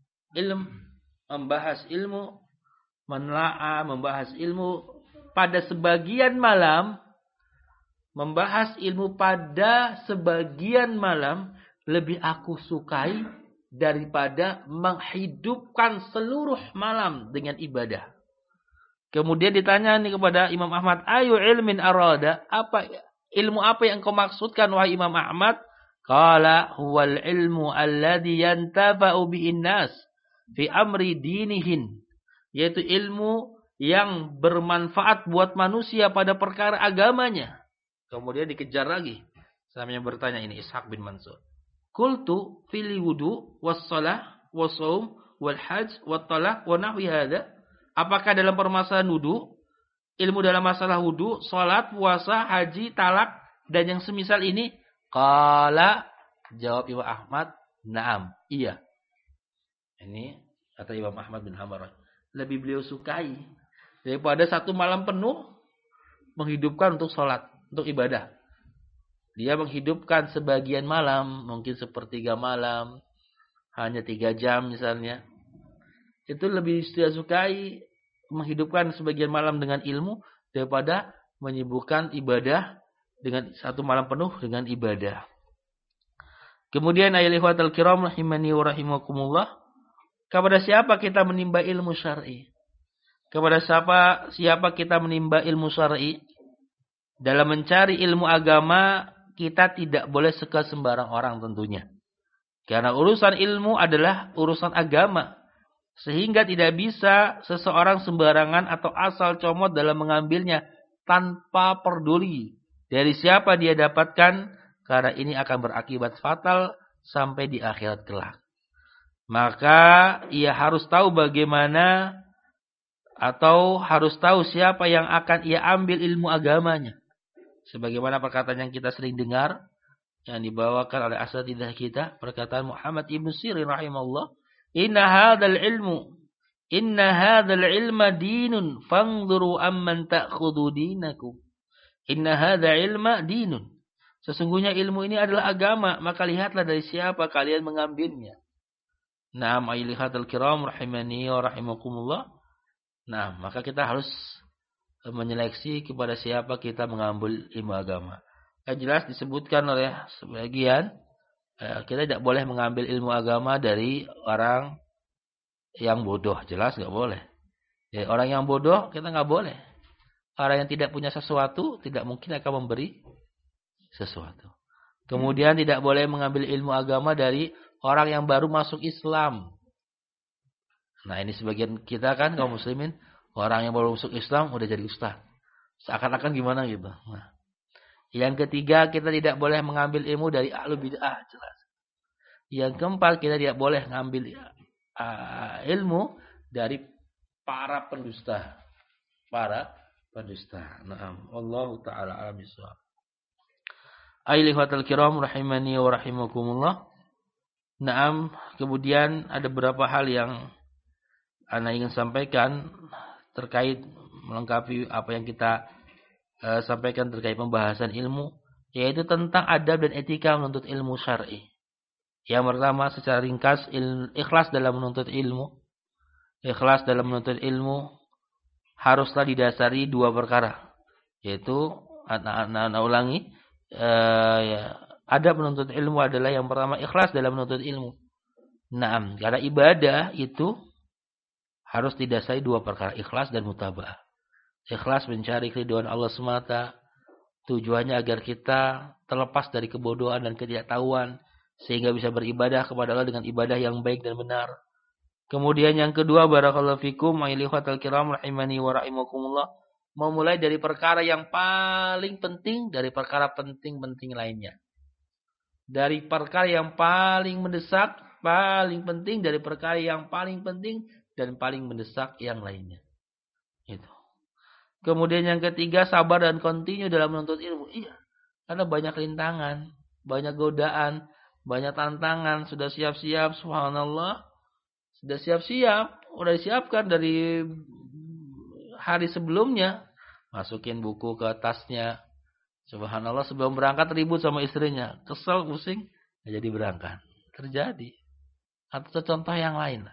membahas ilmu, menelaah, membahas ilmu pada sebagian malam, membahas ilmu pada sebagian malam lebih aku sukai daripada menghidupkan seluruh malam dengan ibadah. Kemudian ditanya nih kepada Imam Ahmad, ayu ilmin arada, ilmu apa yang kau maksudkan wahai Imam Ahmad? Qala huwal ilmu alladhi yantafa'u bihin nas fi amri dinihin. Yaitu ilmu yang bermanfaat buat manusia pada perkara agamanya. Kemudian dikejar lagi. Sambil bertanya ini Ishaq bin Mansur. Qultu fil wudu was shalah was shaum wal hajj wat talaq wa nahwi hadza. Apakah dalam permasalahan wudu, ilmu dalam masalah wudu, salat, puasa, haji, talak dan yang semisal ini? Qala, jawab Imam Ahmad, na'am, iya. Ini kata Imam Ahmad bin Hanbal. Lebih beliau sukai daripada satu malam penuh menghidupkan untuk sholat, untuk ibadah. Dia menghidupkan sebagian malam, mungkin sepertiga malam, hanya 3 jam misalnya. Itu lebih dia sukai menghidupkan sebagian malam dengan ilmu daripada menyibukkan ibadah dengan satu malam penuh dengan ibadah. Kemudian ayyuhal kiram rahimani wa rahimakumullah, kepada siapa kita menimba ilmu syar'i? Kepada siapa kita menimba ilmu syar'i? Dalam mencari ilmu agama, kita tidak boleh suka sembarang orang tentunya. Karena urusan ilmu adalah urusan agama. Sehingga tidak bisa seseorang sembarangan atau asal comot dalam mengambilnya tanpa peduli dari siapa dia dapatkan, karena ini akan berakibat fatal sampai di akhirat kelak. Maka ia harus tahu bagaimana atau harus tahu siapa yang akan ia ambil ilmu agamanya. Sebagaimana perkataan yang kita sering dengar yang dibawakan oleh asatidzah kita, perkataan Muhammad ibn Sirin rahimahullah, Inna hadzal ilma dinun fanzuru amman ta'khudhu dinakum. Inna hadza ilma dinun. Sesungguhnya ilmu ini adalah agama, maka lihatlah dari siapa kalian mengambilnya. Naam ayyuhal kiram rahimani wa rahimakumullah. Nah, maka kita harus menyeleksi kepada siapa kita mengambil ilmu agama. Yang jelas disebutkan oleh sebagian, kita tidak boleh mengambil ilmu agama dari orang yang bodoh. Jelas nggak boleh. Ya, orang yang bodoh kita nggak boleh. Orang yang tidak punya sesuatu tidak mungkin akan memberi sesuatu. Kemudian tidak boleh mengambil ilmu agama dari orang yang baru masuk Islam. Nah, ini sebagian kita kan kaum muslimin, orang yang baru masuk Islam udah jadi ustaz. Seakan-akan gimana gitu. Nah, yang ketiga, kita tidak boleh mengambil ilmu dari ahlu bid'ah, jelas. Yang keempat, kita tidak boleh mengambil ilmu dari para pendusta. Naam, wallahu taala a'lam bissawab. Ayyuhal kiram rahimani wa rahimakumullah. Naam, kemudian ada beberapa hal yang ana ingin sampaikan terkait melengkapi apa yang kita sampaikan terkait pembahasan ilmu, yaitu tentang adab dan etika menuntut ilmu syar'i. Yang pertama secara ringkas, ikhlas dalam menuntut ilmu. Ikhlas dalam menuntut ilmu haruslah didasari 2 perkara, yaitu anak ulangi, adab menuntut ilmu adalah yang pertama ikhlas dalam menuntut ilmu. Naam, karena ibadah itu harus didasari 2 perkara, ikhlas dan mutaba'ah. Ikhlas mencari keridhaan Allah semata, tujuannya agar kita terlepas dari kebodohan dan ketidaktahuan, sehingga bisa beribadah kepada Allah dengan ibadah yang baik dan benar. Kemudian yang kedua, barakallahu fikum ayyuhal kiram rahimani wa rahimakumullah, memulai dari perkara yang paling penting dari perkara penting-penting lainnya. Dari perkara yang paling mendesak, paling penting dari perkara yang paling penting dan paling mendesak yang lainnya. Itu. Kemudian yang ketiga, sabar dan kontinu dalam menuntut ilmu. Iya. Karena banyak rintangan, banyak godaan, banyak tantangan, sudah siap-siap, subhanallah. Sudah siap-siap, udah disiapkan dari hari sebelumnya. Masukin buku ke tasnya. Subhanallah, sebelum berangkat ribut sama istrinya. Kesel, pusing, nggak jadi berangkat. Terjadi. Atau contoh yang lain.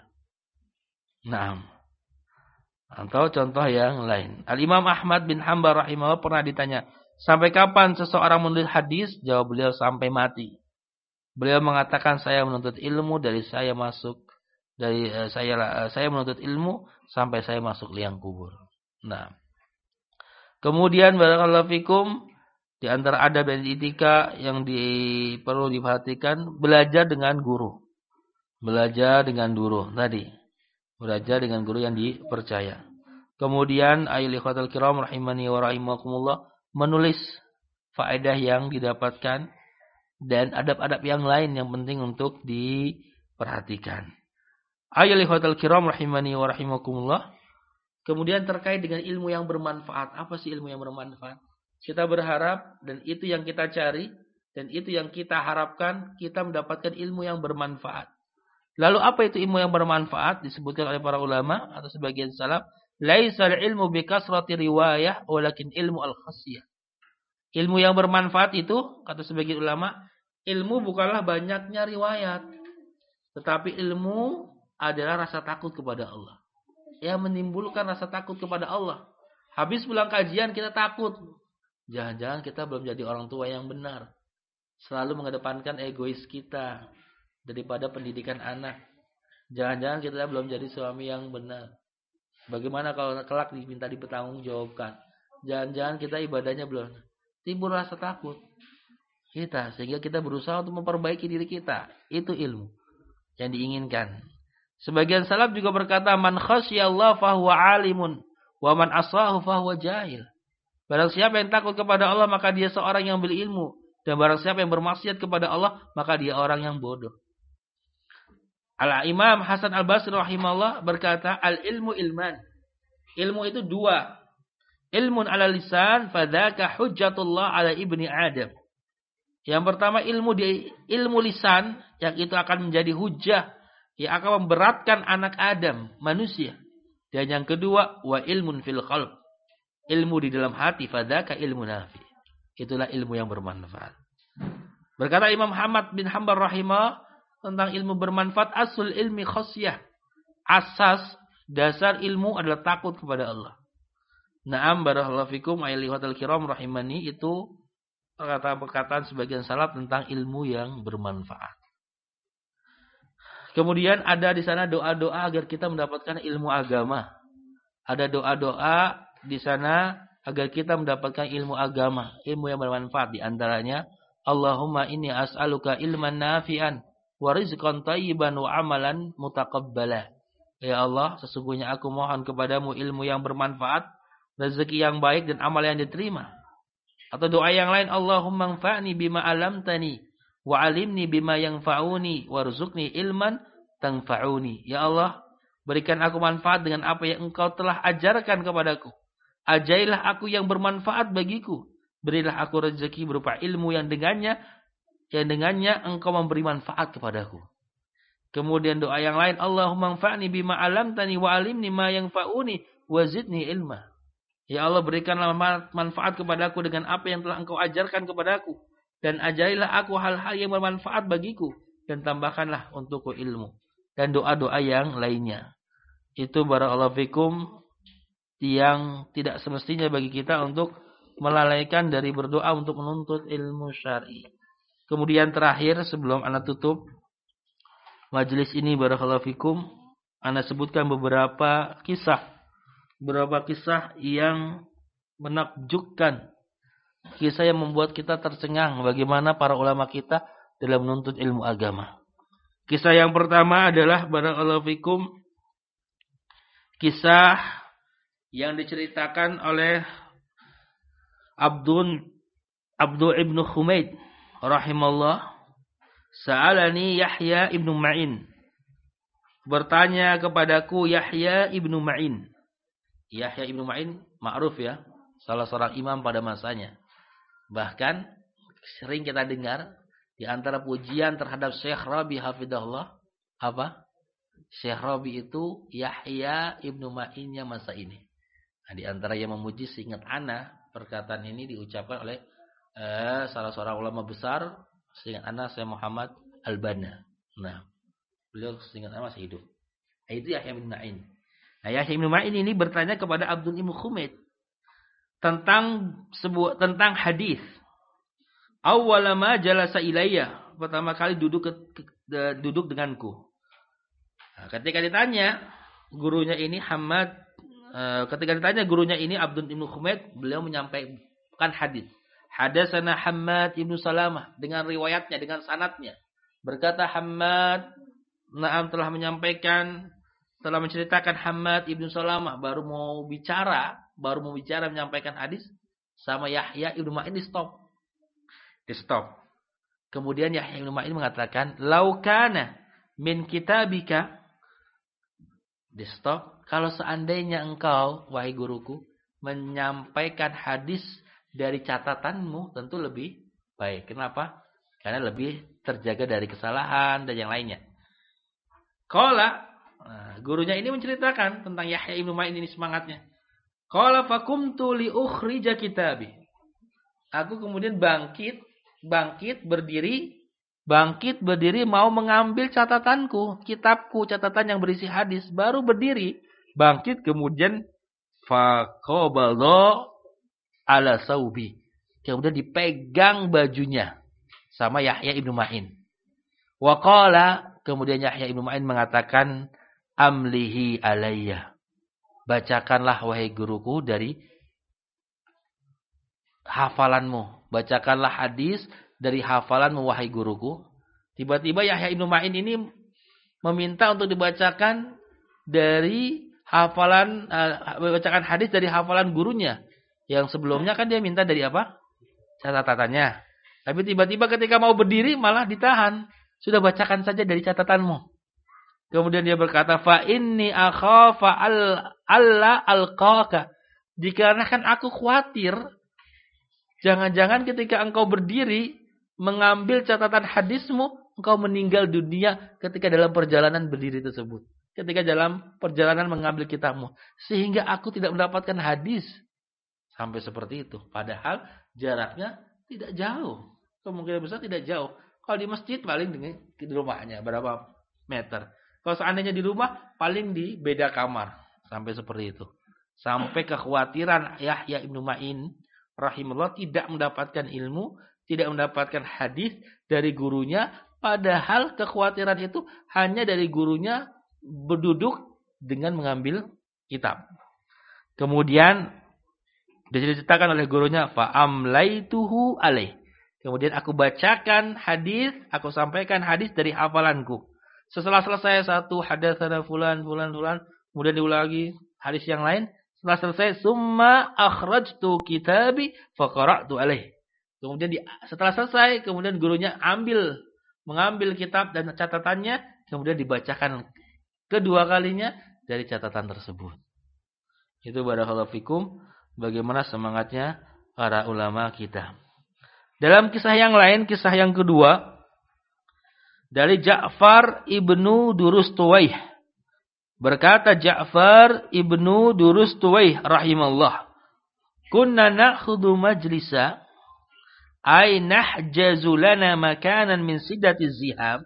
Nah, atau contoh yang lain. Al-Imam Ahmad bin Hanbal rahimahullah pernah ditanya, sampai kapan seseorang menulis hadis? Jawab beliau, sampai mati. Beliau mengatakan, saya menuntut ilmu dari saya masuk saya menuntut ilmu sampai saya masuk liang kubur. Nah, kemudian barakallahu fikum, di antara adab dan etika yang perlu diperhatikan, belajar dengan guru. Belajar dengan guru tadi. Belajar dengan guru yang dipercaya. Kemudian ayyuhal ikhwatal kiram rahimani wa rahimakumullah, menulis faedah yang didapatkan dan adab-adab yang lain yang penting untuk diperhatikan. Ayyuhal ikhwatal kiram rahimani wa rahimakumullah. Kemudian terkait dengan ilmu yang bermanfaat. Apa sih ilmu yang bermanfaat? Kita berharap dan itu yang kita cari dan itu yang kita harapkan, kita mendapatkan ilmu yang bermanfaat. Lalu apa itu ilmu yang bermanfaat? Disebutkan oleh para ulama atau sebagian salaf, laisal ilmu bi kasrati riwayah walakin ilmu al-khasyah. Ilmu yang bermanfaat itu, kata sebagian ulama, ilmu bukanlah banyaknya riwayat, tetapi ilmu adalah rasa takut kepada Allah. Yang menimbulkan rasa takut kepada Allah. Habis pulang kajian kita takut. Jangan-jangan kita belum jadi orang tua yang benar. Selalu mengedepankan egois kita daripada pendidikan anak. Jangan-jangan kita belum jadi suami yang benar. Bagaimana kalau kelak diminta dipertanggungjawabkan? Jangan-jangan kita ibadahnya belum. Timbul rasa takut kita, sehingga kita berusaha untuk memperbaiki diri kita. Itu ilmu yang diinginkan. Sebagian salaf juga berkata, man khasyallahu fahuwa alimun wa man asahu fahuwa jahil. Barang siapa yang takut kepada Allah, maka dia seorang yang berilmu. Dan barang siapa yang bermaksiat kepada Allah, maka dia orang yang bodoh. Al-Imam Hasan Al-Basri rahimahullah berkata, al-ilmu ilman. Ilmu itu dua. Ilmun ala lisan, fadzaka hujjatullah ala ibni Adam. Yang pertama ilmu lisan, yang itu akan menjadi hujjah, yang akan memberatkan anak Adam, manusia. Dan yang kedua, wa ilmun fil qalb. Ilmu di dalam hati, fadzaka ilmu nafi. Itulah ilmu yang bermanfaat. Berkata Imam Ahmad bin Hanbal rahimah tentang ilmu bermanfaat, asul ilmi khasyah. Asas dasar ilmu adalah takut kepada Allah. Na'am barakallahu fikum ayyuhal kiram rahimani, itu perkataan sebagian salaf tentang ilmu yang bermanfaat. Kemudian ada di sana doa-doa agar kita mendapatkan ilmu agama. Ada doa-doa di sana agar kita mendapatkan ilmu agama, ilmu yang bermanfaat. Di antaranya, Allahumma inni as'aluka ilman nafi'an wa rizqan thayyiban wa amalan mutaqabbala. Ya Allah, sesungguhnya aku mohon kepadamu ilmu yang bermanfaat, rezeki yang baik dan amal yang diterima. Atau doa yang lain, Allahumma anfa'ni bima alamtani wa alimni bima yanfa'uni warzuqni ilman tanfa'uni. Ya Allah, berikan aku manfaat dengan apa yang Engkau telah ajarkan kepadaku. Ajailah aku yang bermanfaat bagiku. Berilah aku rezeki berupa ilmu yang dengannya Engkau memberi manfaat kepadaku. Kemudian doa yang lain, Allahumma anfa'ni bima alamtani wa alimni ma yanfa'uni wa zidni ilma. Ya Allah, berikanlah manfaat kepadaku dengan apa yang telah Engkau ajarkan kepadaku, dan ajarilah aku hal-hal yang bermanfaat bagiku, dan tambahkanlah untukku ilmu. Dan doa-doa yang lainnya. Itu barakallahu fikum yang tidak semestinya bagi kita untuk melalaikan dari berdoa untuk menuntut ilmu syar'i. Kemudian terakhir sebelum ana tutup majelis ini barakallahu fikum, ana sebutkan beberapa kisah yang menakjubkan, kisah yang membuat kita tercengang bagaimana para ulama kita dalam menuntut ilmu agama. Kisah yang pertama adalah barakallahu fikum, kisah yang diceritakan oleh Abdul ibn Humaid rahimahullah. Sa'alani Yahya ibn Ma'in. Bertanya kepadaku Yahya ibn Ma'in. Yahya ibn Ma'in ma'ruf ya, salah seorang imam pada masanya. Bahkan sering kita dengar di Di antara pujian terhadap Syekh Rabi hafidahullah, apa? Syekh Rabi itu Yahya Ibnu Ma'innya masa ini. Nah, di antara yang memuji seingat ana, perkataan ini diucapkan oleh salah seorang ulama besar, seingat ana Syekh Muhammad Al-Banna. Nah, beliau seingat ana masih hidup. Nah, itu Yahya Ibnu Ma'in. Nah, Yahya Ibnu Ma'in ini bertanya kepada Abdul Ibnu Humaid tentang hadis. Awwala ma jalasa ilayya, pertama kali duduk denganku. Nah, ketika ditanya gurunya ini Abdul Ibnu Humaid, beliau menyampaikan hadis. Hadatsana Hammad Ibnu Salamah dengan riwayatnya, dengan sanadnya. Berkata Hammad, na'am telah menceritakan Hammad Ibnu Salamah baru mau bicara menyampaikan hadis sama Yahya Ibnu Ma'in di stop. Kemudian Yahya Ibnu Ma'in mengatakan, "Laukana min kitabika." Di stop. Kalau seandainya engkau, wahai guruku, menyampaikan hadis dari catatanmu, tentu lebih baik. Kenapa? Karena lebih terjaga dari kesalahan dan yang lainnya. Gurunya ini menceritakan tentang Yahya Ibnu Ma'in ini semangatnya. Qala fakumtu li ukhrija kitabi. Aku kemudian bangkit berdiri mau mengambil catatanku, kitabku, catatan yang berisi hadis, baru berdiri, bangkit kemudian faqabadha ala saubi. Kemudian dipegang bajunya sama Yahya Ibnu Ma'in. Wa qala, kemudian Yahya Ibnu Ma'in mengatakan, amlihi alayya. Bacakanlah wahai guruku dari hafalanmu. Bacakanlah hadis dari hafalanmu wahai guruku. Tiba-tiba Yahya Ibnu Ma'in ini meminta untuk dibacakan dari bacakan hadis dari hafalan gurunya. Yang sebelumnya kan dia minta dari apa? Catatannya. Tapi tiba-tiba ketika mau berdiri malah ditahan. Sudah bacakan saja dari catatanmu. Kemudian dia berkata, fa inni akhafa alla alqaka. Dikarenakan aku khawatir, jangan-jangan ketika engkau berdiri mengambil catatan hadismu, engkau meninggal dunia ketika dalam perjalanan berdiri tersebut. Ketika dalam perjalanan mengambil kitabmu. Sehingga aku tidak mendapatkan hadis. Sampai seperti itu. Padahal jaraknya tidak jauh. Kemungkinan besar tidak jauh. Kalau di masjid paling di rumahnya berapa meter. Kalau seandainya di rumah paling di beda kamar. Sampai seperti itu. Sampai kekhawatiran Yahya Ibnu Ma'in rahimahullah tidak mendapatkan ilmu, tidak mendapatkan hadis dari gurunya, padahal kekhawatiran itu hanya dari gurunya berduduk dengan mengambil kitab. Kemudian diceritakan oleh gurunya, fa amlaituhu alaih. Kemudian aku bacakan hadis, aku sampaikan hadis dari hafalanku. Setelah selesai satu hadatsana fulan, kemudian diulangi hadis yang lain. Setelah selesai, summa akhrajtu kitabi fa qara'tu alaih. Kemudian setelah selesai, kemudian gurunya mengambil kitab dan catatannya, kemudian dibacakan kedua kalinya dari catatan tersebut. Itu barakallahu fikum bagaimana semangatnya para ulama kita. Dalam kisah yang lain, kisah yang kedua dari Ja'far ibnu Durustuwaih. Berkata Ja'far ibnu Durustuwaih rahimahullah, kunna na'khudhu majlisa ay nahjazu lana makanan min siddati zihab.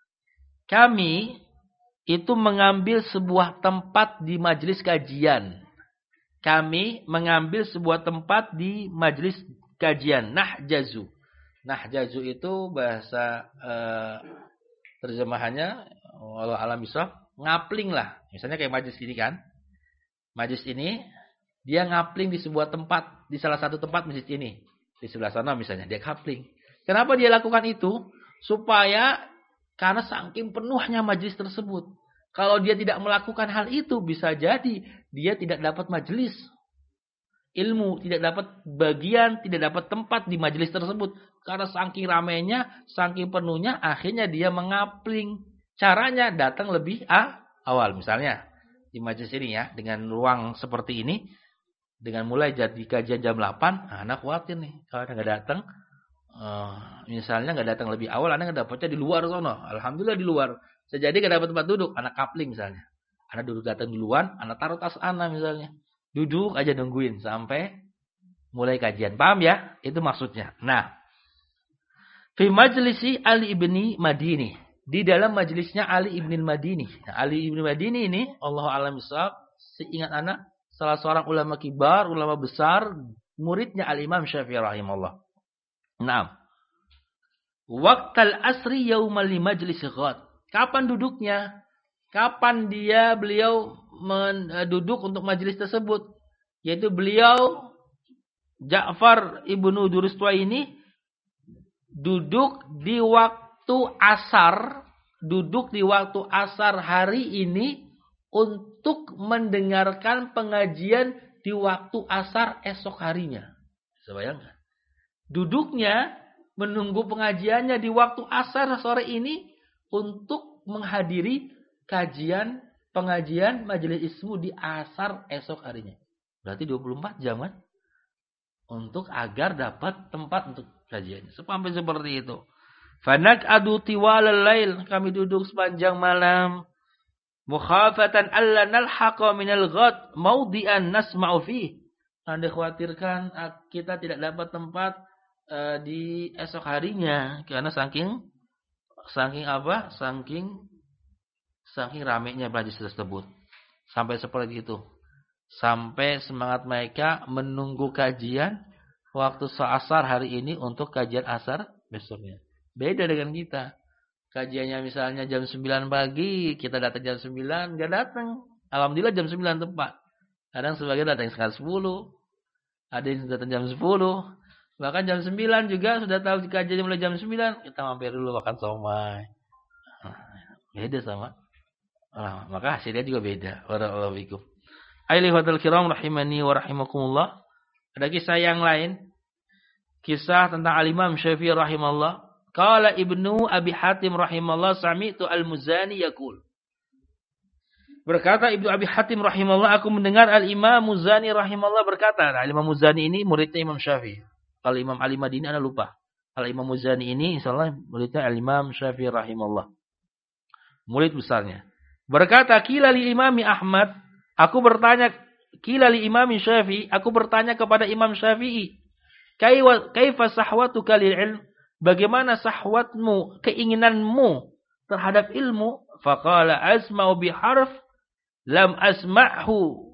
Kami itu mengambil sebuah tempat di majelis kajian. Kami mengambil sebuah tempat di majelis kajian. Nahjazu. Nahjazu itu bahasa terjemahannya Allah alam bisawab, ngapling lah. Misalnya kayak majelis ini kan. Majelis ini dia ngapling di sebuah tempat, di salah satu tempat masjid ini. Di sebelah sana misalnya dia ngapling. Kenapa dia lakukan itu? Karena saking penuhnya majelis tersebut. Kalau dia tidak melakukan hal itu, bisa jadi dia tidak dapat majelis ilmu, tidak dapat bagian, tidak dapat tempat di majelis tersebut. Karena saking ramainya, saking penuhnya, akhirnya dia mengapling. Caranya datang lebih awal. Misalnya di majelis ini ya, dengan ruang seperti ini, dengan mulai jadi kajian jam 8, anak khawatir nih kalau nggak datang, Misalnya nggak datang lebih awal, Anda dapatnya di luar sono. Alhamdulillah di luar. Sejadi nggak dapat tempat duduk, Anda kapling misalnya. Anda duduk datang duluan, Anda taruh tas Anda misalnya. Duduk aja nungguin sampai mulai kajian. Paham ya? Itu maksudnya. Nah, fi majlisi Ali ibni Madini. Di dalam majlisnya Ali ibn Madini. Nah, Ali ibn Madini ini, Allahu a'lam bishawab, seingat anak, salah seorang ulama kibar, ulama besar, muridnya Al-Imam Syafi'i rahimahullah. Naam. Waqtal asri yaumal majlis ghad. Kapan duduknya? Kapan beliau duduk untuk majlis tersebut? Yaitu beliau Ja'far ibnu Durustwa ini duduk di waktu asar. Duduk di waktu asar hari ini untuk mendengarkan pengajian di waktu asar esok harinya. Bisa bayangkan? Duduknya menunggu pengajiannya di waktu asar sore ini untuk menghadiri pengajian majelis ismu di asar esok harinya. Berarti 24 jam kan? Untuk agar dapat tempat untuk kajian. Sampai seperti itu. Fanak adu tiwalal lail. Kami duduk sepanjang malam. Mukhafatan alla nalhaqa minal ghad maudian nasma'u fih. Anda khawatirkan kita tidak dapat tempat di esok harinya. Karena saking apa? Saking ramainya majlis tersebut. Sampai seperti itu. Sampai semangat mereka menunggu kajian waktu asar hari ini untuk kajian asar besoknya. Beda dengan kita. Kajiannya misalnya jam 9 pagi, kita datang jam 9, enggak datang. Alhamdulillah jam 9 tepat. Kadang sebagian datang setengah 10. Ada yang datang jam 10. Bahkan jam 9 juga sudah tahu kajiannya mulai jam 9, kita mampir dulu makan somai. Beda sama. Maka hasilnya juga beda. Barakallahu fikum. Ayyuhal kiram rahimani wa rahimakumullah. Ada kisah yang lain. Kisah tentang Al-Imam Syafi'i rahimahullah. Qala Ibnu Abi Hatim rahimahullah sami'tu Al-Muzani yaqul. Berkata Ibnu Abi Hatim rahimahullah, aku mendengar Al-Imam Muzani rahimahullah berkata. Nah, Al-Imam Muzani ini muridnya Imam Syafi'i. Kalau Imam Ali Madini ana lupa. Kalau Imam Muzani ini insyaallah muridnya Al-Imam Syafi'i rahimahullah. Murid besarnya. Berkata qila li Imami Ahmad, aku bertanya qila li Imami Syafi'i, aku bertanya kepada Imam Syafi'i, kaifa sahwatuka lil ilm? Bagaimana sahwatmu, keinginanmu terhadap ilmu? Faqala asma'u biharf lam asma'hu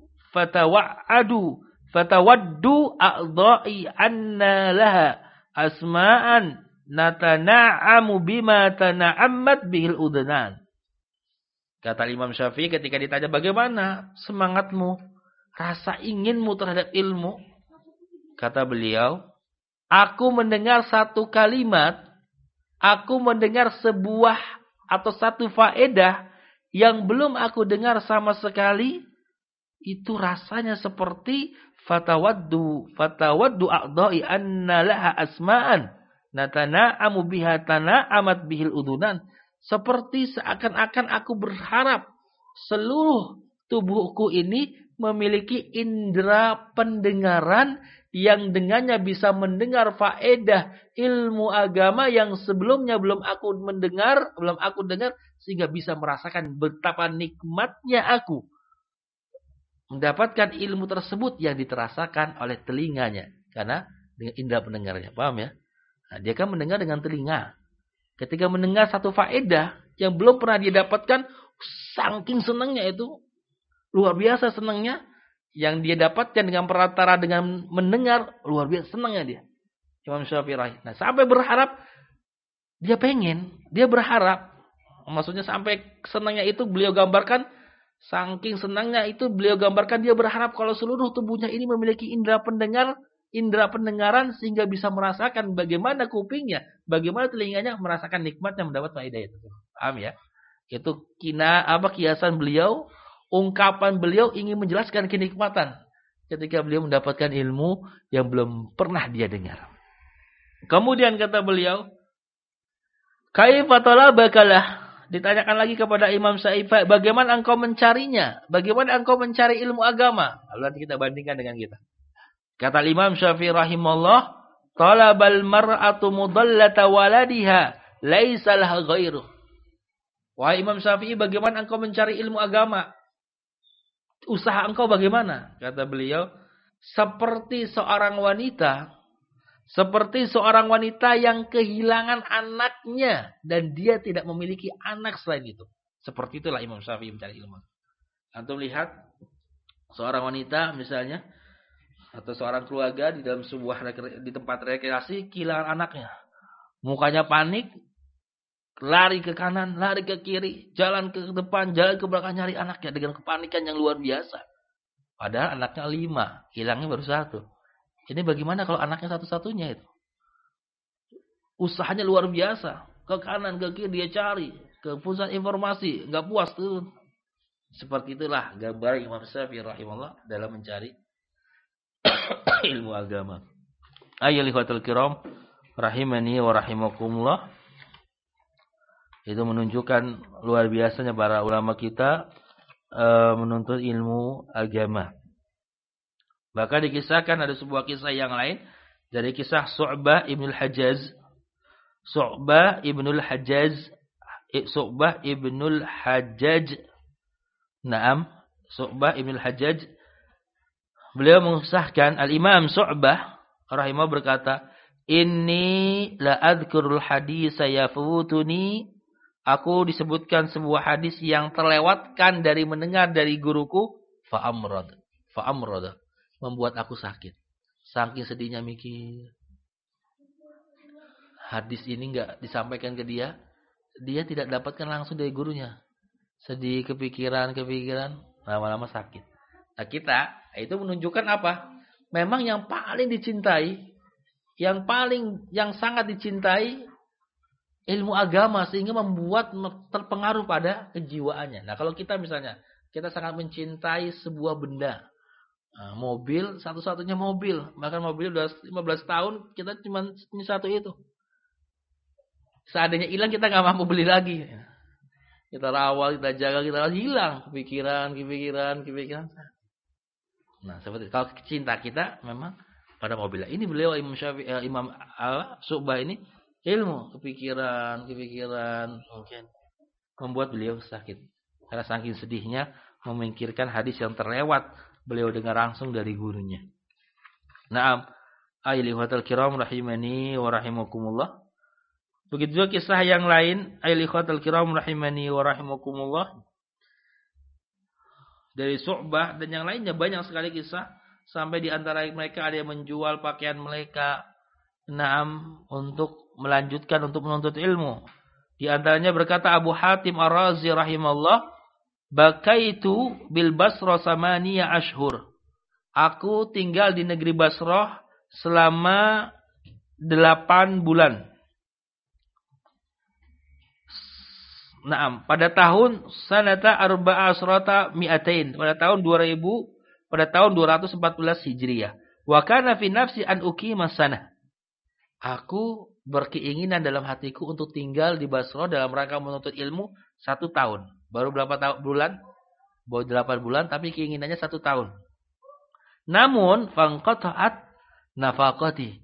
fatawaddu a'dha'i anna laha asma'an natana'amu bima tana'ammat bihil udnan. Kata Imam Syafi'i ketika ditanya bagaimana semangatmu, rasa inginmu terhadap ilmu, kata beliau, aku mendengar satu kalimat, aku mendengar sebuah atau satu faedah yang belum aku dengar sama sekali, itu rasanya seperti fatawaddu a'dha'i anna laha asma'an natana'amu biha tana'amat bihil udunan. Seperti seakan-akan aku berharap seluruh tubuhku ini memiliki indera pendengaran yang dengannya bisa mendengar faedah ilmu agama yang sebelumnya belum aku dengar sehingga bisa merasakan betapa nikmatnya aku mendapatkan ilmu tersebut yang diterasakan oleh telinganya karena dengan indera pendengarnya. Paham ya? Nah, dia kan mendengar dengan telinga. Ketika mendengar satu faedah yang belum pernah dia dapatkan, saking senangnya itu, luar biasa senangnya, yang dia dapatkan dengan perantara dengan mendengar, luar biasa senangnya dia. Imam Syafi'i. Nah, sampai berharap, dia berharap, maksudnya sampai senangnya itu beliau gambarkan, saking senangnya itu beliau gambarkan, dia berharap kalau seluruh tubuhnya ini memiliki indera pendengaran sehingga bisa merasakan bagaimana kupingnya, bagaimana telinganya merasakan nikmatnya mendapat faedah itu. Paham ya? Itu kiasan beliau, ungkapan beliau ingin menjelaskan kenikmatan ketika beliau mendapatkan ilmu yang belum pernah dia dengar. Kemudian kata beliau, kaifa talabakalah? Ditanyakan lagi kepada Imam Syafi'i, bagaimana engkau mencarinya? Bagaimana engkau mencari ilmu agama? Lalu nanti kita bandingkan dengan kita. Kata Imam Syafi'i rahimahullah, talabal mar'atu mudallata waladiha laisa laha ghairu. Wahai Imam Syafi'i, bagaimana engkau mencari ilmu agama? Usaha engkau bagaimana? Kata beliau, seperti seorang wanita yang kehilangan anaknya dan dia tidak memiliki anak selain itu. Seperti itulah Imam Syafi'i mencari ilmu. Antum lihat seorang wanita misalnya atau seorang keluarga di dalam di tempat rekreasi kehilangan anaknya. Mukanya panik, lari ke kanan, lari ke kiri, jalan ke depan, jalan ke belakang nyari anaknya dengan kepanikan yang luar biasa. Padahal anaknya 5, hilangnya baru 1. Ini bagaimana kalau anaknya satu-satunya itu? Usahanya luar biasa. Ke kanan, ke kiri dia cari, ke pusat informasi, enggak puas turun. Seperti itulah gambar Imam Syafi'i rahimahullah dalam mencari ilmu agama. Ayyuhal ikhwatul kiram rahimani wa rahimakumullah. Itu menunjukkan luar biasanya para ulama kita menuntut ilmu agama. Bahkan dikisahkan ada sebuah kisah yang lain dari kisah Syu'bah ibnul Hajjaj. Syu'bah ibnul Hajjaj. Naam, Syu'bah ibnul Hajjaj. Beliau mengisahkan Al-Imam Syu'bah rahimah berkata, "Inni la adhkurul haditsa yafutuni." Aku disebutkan sebuah hadis yang terlewatkan dari mendengar dari guruku, fa'amrad. Membuat aku sakit. Saking sedihnya mikir. Hadis ini enggak disampaikan ke dia. Dia tidak dapatkan langsung dari gurunya. Sedih, kepikiran. Lama-lama sakit. Nah kita, itu menunjukkan apa? Memang yang paling dicintai. Yang sangat dicintai ilmu agama sehingga membuat terpengaruh pada kejiwaannya. Nah, kalau kita misalnya kita sangat mencintai sebuah benda, mobil, satu-satunya mobil, bahkan mobil udah 15 tahun kita cuma satu itu. Seandainya hilang kita nggak mampu beli lagi. Kita rawat, kita jaga, kita hilang kepikiran. Nah, seperti kalau cinta kita memang pada mobil. Ini beliau Imam Syafi'i, Imam Syu'bah ini ilmu, kepikiran mungkin membuat beliau sakit. Karena saking sedihnya memikirkan hadis yang terlewat beliau dengar langsung dari gurunya. Naam, ayyuhal kiram rahimani wa rahimakumullah. Begitu juga kisah yang lain, ayyuhal kiram rahimani wa rahimakumullah. Dari Syu'bah dan yang lainnya banyak sekali kisah, sampai di antara mereka ada yang menjual pakaian mereka, naam, untuk melanjutkan untuk menuntut ilmu. Di antaranya berkata Abu Hatim Ar-Razi rahimahullah, "Bakaitu bil Basrah samaniya ashhur." Aku tinggal di negeri Basrah selama 8 bulan. Naam, pada tahun sanata arba'a asrata mi'atain, pada tahun 214 Hijriah. Wa kana fi nafsi an uqima sanah. Aku berkeinginan dalam hatiku untuk tinggal di Basrah dalam rangka menuntut ilmu 1 tahun. Baru berapa bulan? Baru 8 bulan, tapi keinginannya 1 tahun. Namun, fangqata'at nafaqati.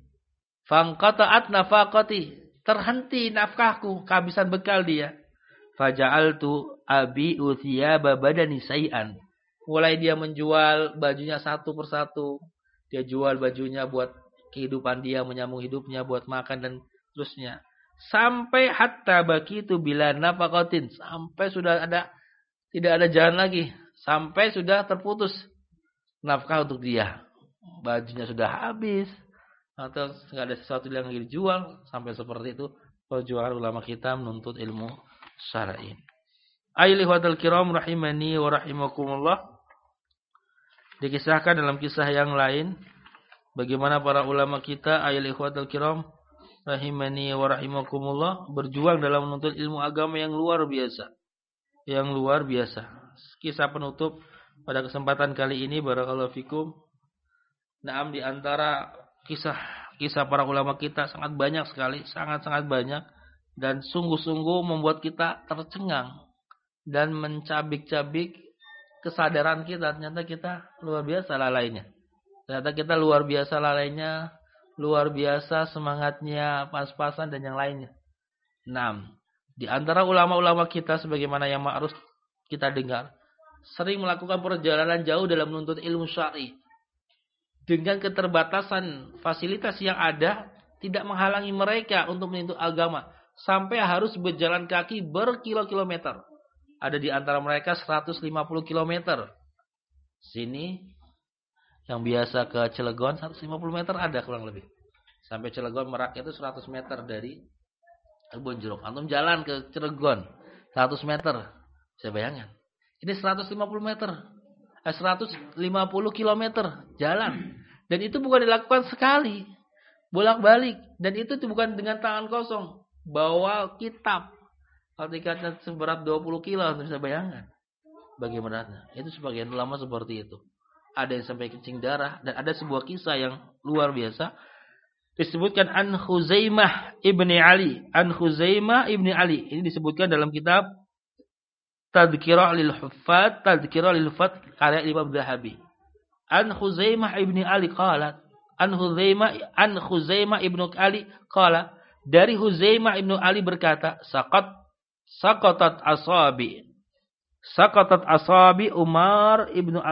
Terhenti nafkahku, kehabisan bekal dia. Faja'altu abi uthiyaba badani say'an. Mulai dia menjual bajunya satu persatu. Dia jual bajunya buat kehidupan dia, menyambung hidupnya, buat makan dan terusnya. Sampai hatta bakitu bila nafaqatin. Sampai sudah tidak ada jalan lagi. Sampai sudah terputus nafkah untuk dia. Bajunya sudah habis. Atau tidak ada sesuatu yang lagi dijual. Sampai seperti itu perjuangan ulama kita menuntut ilmu syar'i. Ayyuhal kiram rahimani wa rahimakumullah. Dikisahkan dalam kisah yang lain bagaimana para ulama kita ayyuhal kiram rahimani wa rahimakumullah berjuang dalam menuntut ilmu agama yang luar biasa. Kisah penutup pada kesempatan kali ini barakallahu fikum. Naam, di antara kisah para ulama kita sangat banyak sekali, sangat banyak, dan sungguh-sungguh membuat kita tercengang dan mencabik-cabik kesadaran kita. Ternyata kita luar biasa lalainya. luar biasa semangatnya, pas-pasan dan yang lainnya. 6. Di antara ulama-ulama kita sebagaimana yang ma'ruf kita dengar, sering melakukan perjalanan jauh dalam menuntut ilmu syar'i. Dengan keterbatasan fasilitas yang ada, tidak menghalangi mereka untuk menuntut agama. Sampai harus berjalan kaki berkilo-kilometer. Ada di antara mereka 150 kilometer. Sini, yang biasa ke Cilegon 150 meter ada kurang lebih. Sampai Cilegon Merak itu 100 meter dari Bonjeruk. Antum jalan ke Cilegon 100 meter. Saya bayangkan. Ini 150 meter. 150 kilometer jalan. Dan itu bukan dilakukan sekali. Bolak-balik. Dan itu bukan dengan tangan kosong. Bawa kitab. Kalau dikatakan seberat 20 kilo. Anda bisa bayangkan. Bagaimana? Itu sebagian ulama seperti itu. Ada yang sampai kencing darah. Dan ada sebuah kisah yang luar biasa. Disebutkan An Khuzaimah ibni Ali. An Khuzaimah ibni Ali. Ini disebutkan dalam kitab Tadhkirah lil Huffaz, Tadhkirah lil Huffaz karya Imam Zahabi. An Khuzaimah ibni Ali qala, An Khuzaimah ibnu Ali qala, dari Khuzaimah ibnu Ali berkata, Saqatat asabi Umar ibnu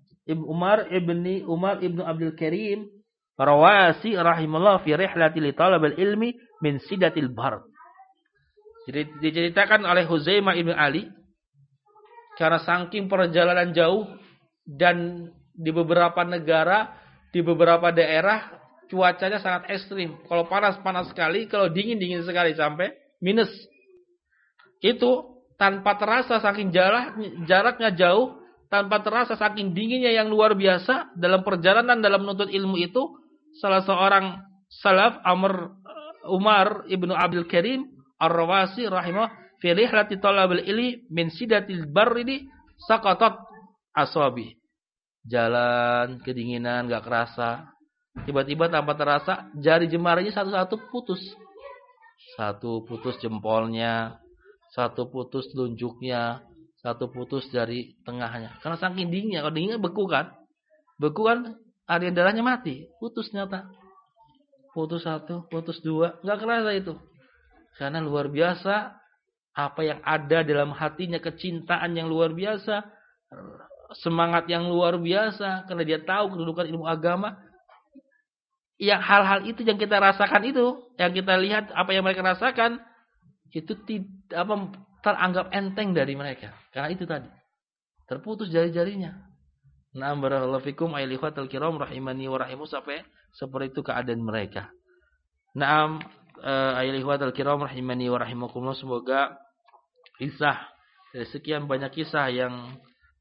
Abdul Karim Rawasi rahimahullah fi rihlati li talabil ilmi min sidatil bar. Jadi diceritakan oleh Khuzaimah ibnu Ali karena saking perjalanan jauh dan di beberapa negara, di beberapa daerah cuacanya sangat ekstrim. Kalau panas sekali, kalau dingin sekali sampai minus. Itu tanpa terasa saking jaraknya jauh, tanpa terasa saking dinginnya yang luar biasa dalam perjalanan dalam menuntut ilmu itu, salah seorang salaf Umar ibnu Abdul Karim Ar-Rawasi rahimah fi rihlati talabil ilmi min sidatil barri saqatat asabi. Jalan kedinginan enggak kerasa. Tiba-tiba tanpa terasa jari jemarinya satu-satu putus. Satu putus jempolnya, satu putus telunjuknya, satu putus dari tengahnya. Karena saking dinginnya, kalau dinginnya beku kan? Beku kan aliran darahnya mati, putus nyata. Putus satu, putus dua, enggak kerasa itu. Karena luar biasa apa yang ada dalam hatinya, kecintaan yang luar biasa, semangat yang luar biasa, karena dia tahu kedudukan ilmu agama. Yang hal-hal itu yang kita rasakan itu, yang kita lihat apa yang mereka rasakan, itu teranggap enteng dari mereka. Karena itu tadi, terputus jari-jarinya. Na'am barakallahu fikum ayyuhal ikhwatul kiram rahimani wa rahimu, sampai seperti itu keadaan mereka. Na'am ayyuhal ikhwatul kiram rahimani wa rahimakumullah, semoga kisah dari sekian banyak kisah yang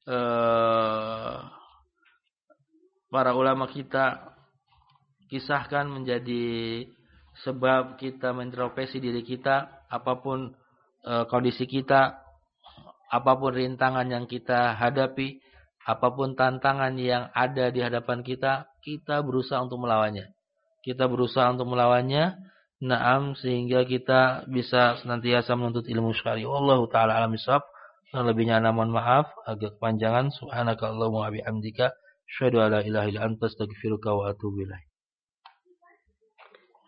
para ulama kita kisahkan menjadi sebab kita mengintrospeksi diri kita, apapun kondisi kita, apapun rintangan yang kita hadapi, apapun tantangan yang ada di hadapan kita, kita berusaha untuk melawannya. Naam, sehingga kita bisa senantiasa menuntut ilmu syar'i. Wallahu taala alam bisawab. Lebihnya mohon maaf agak kepanjangan. Subhanakallahumma wa bihamdika asyhadu an la ilaha illa anta astaghfiruka wa atubu ilaik.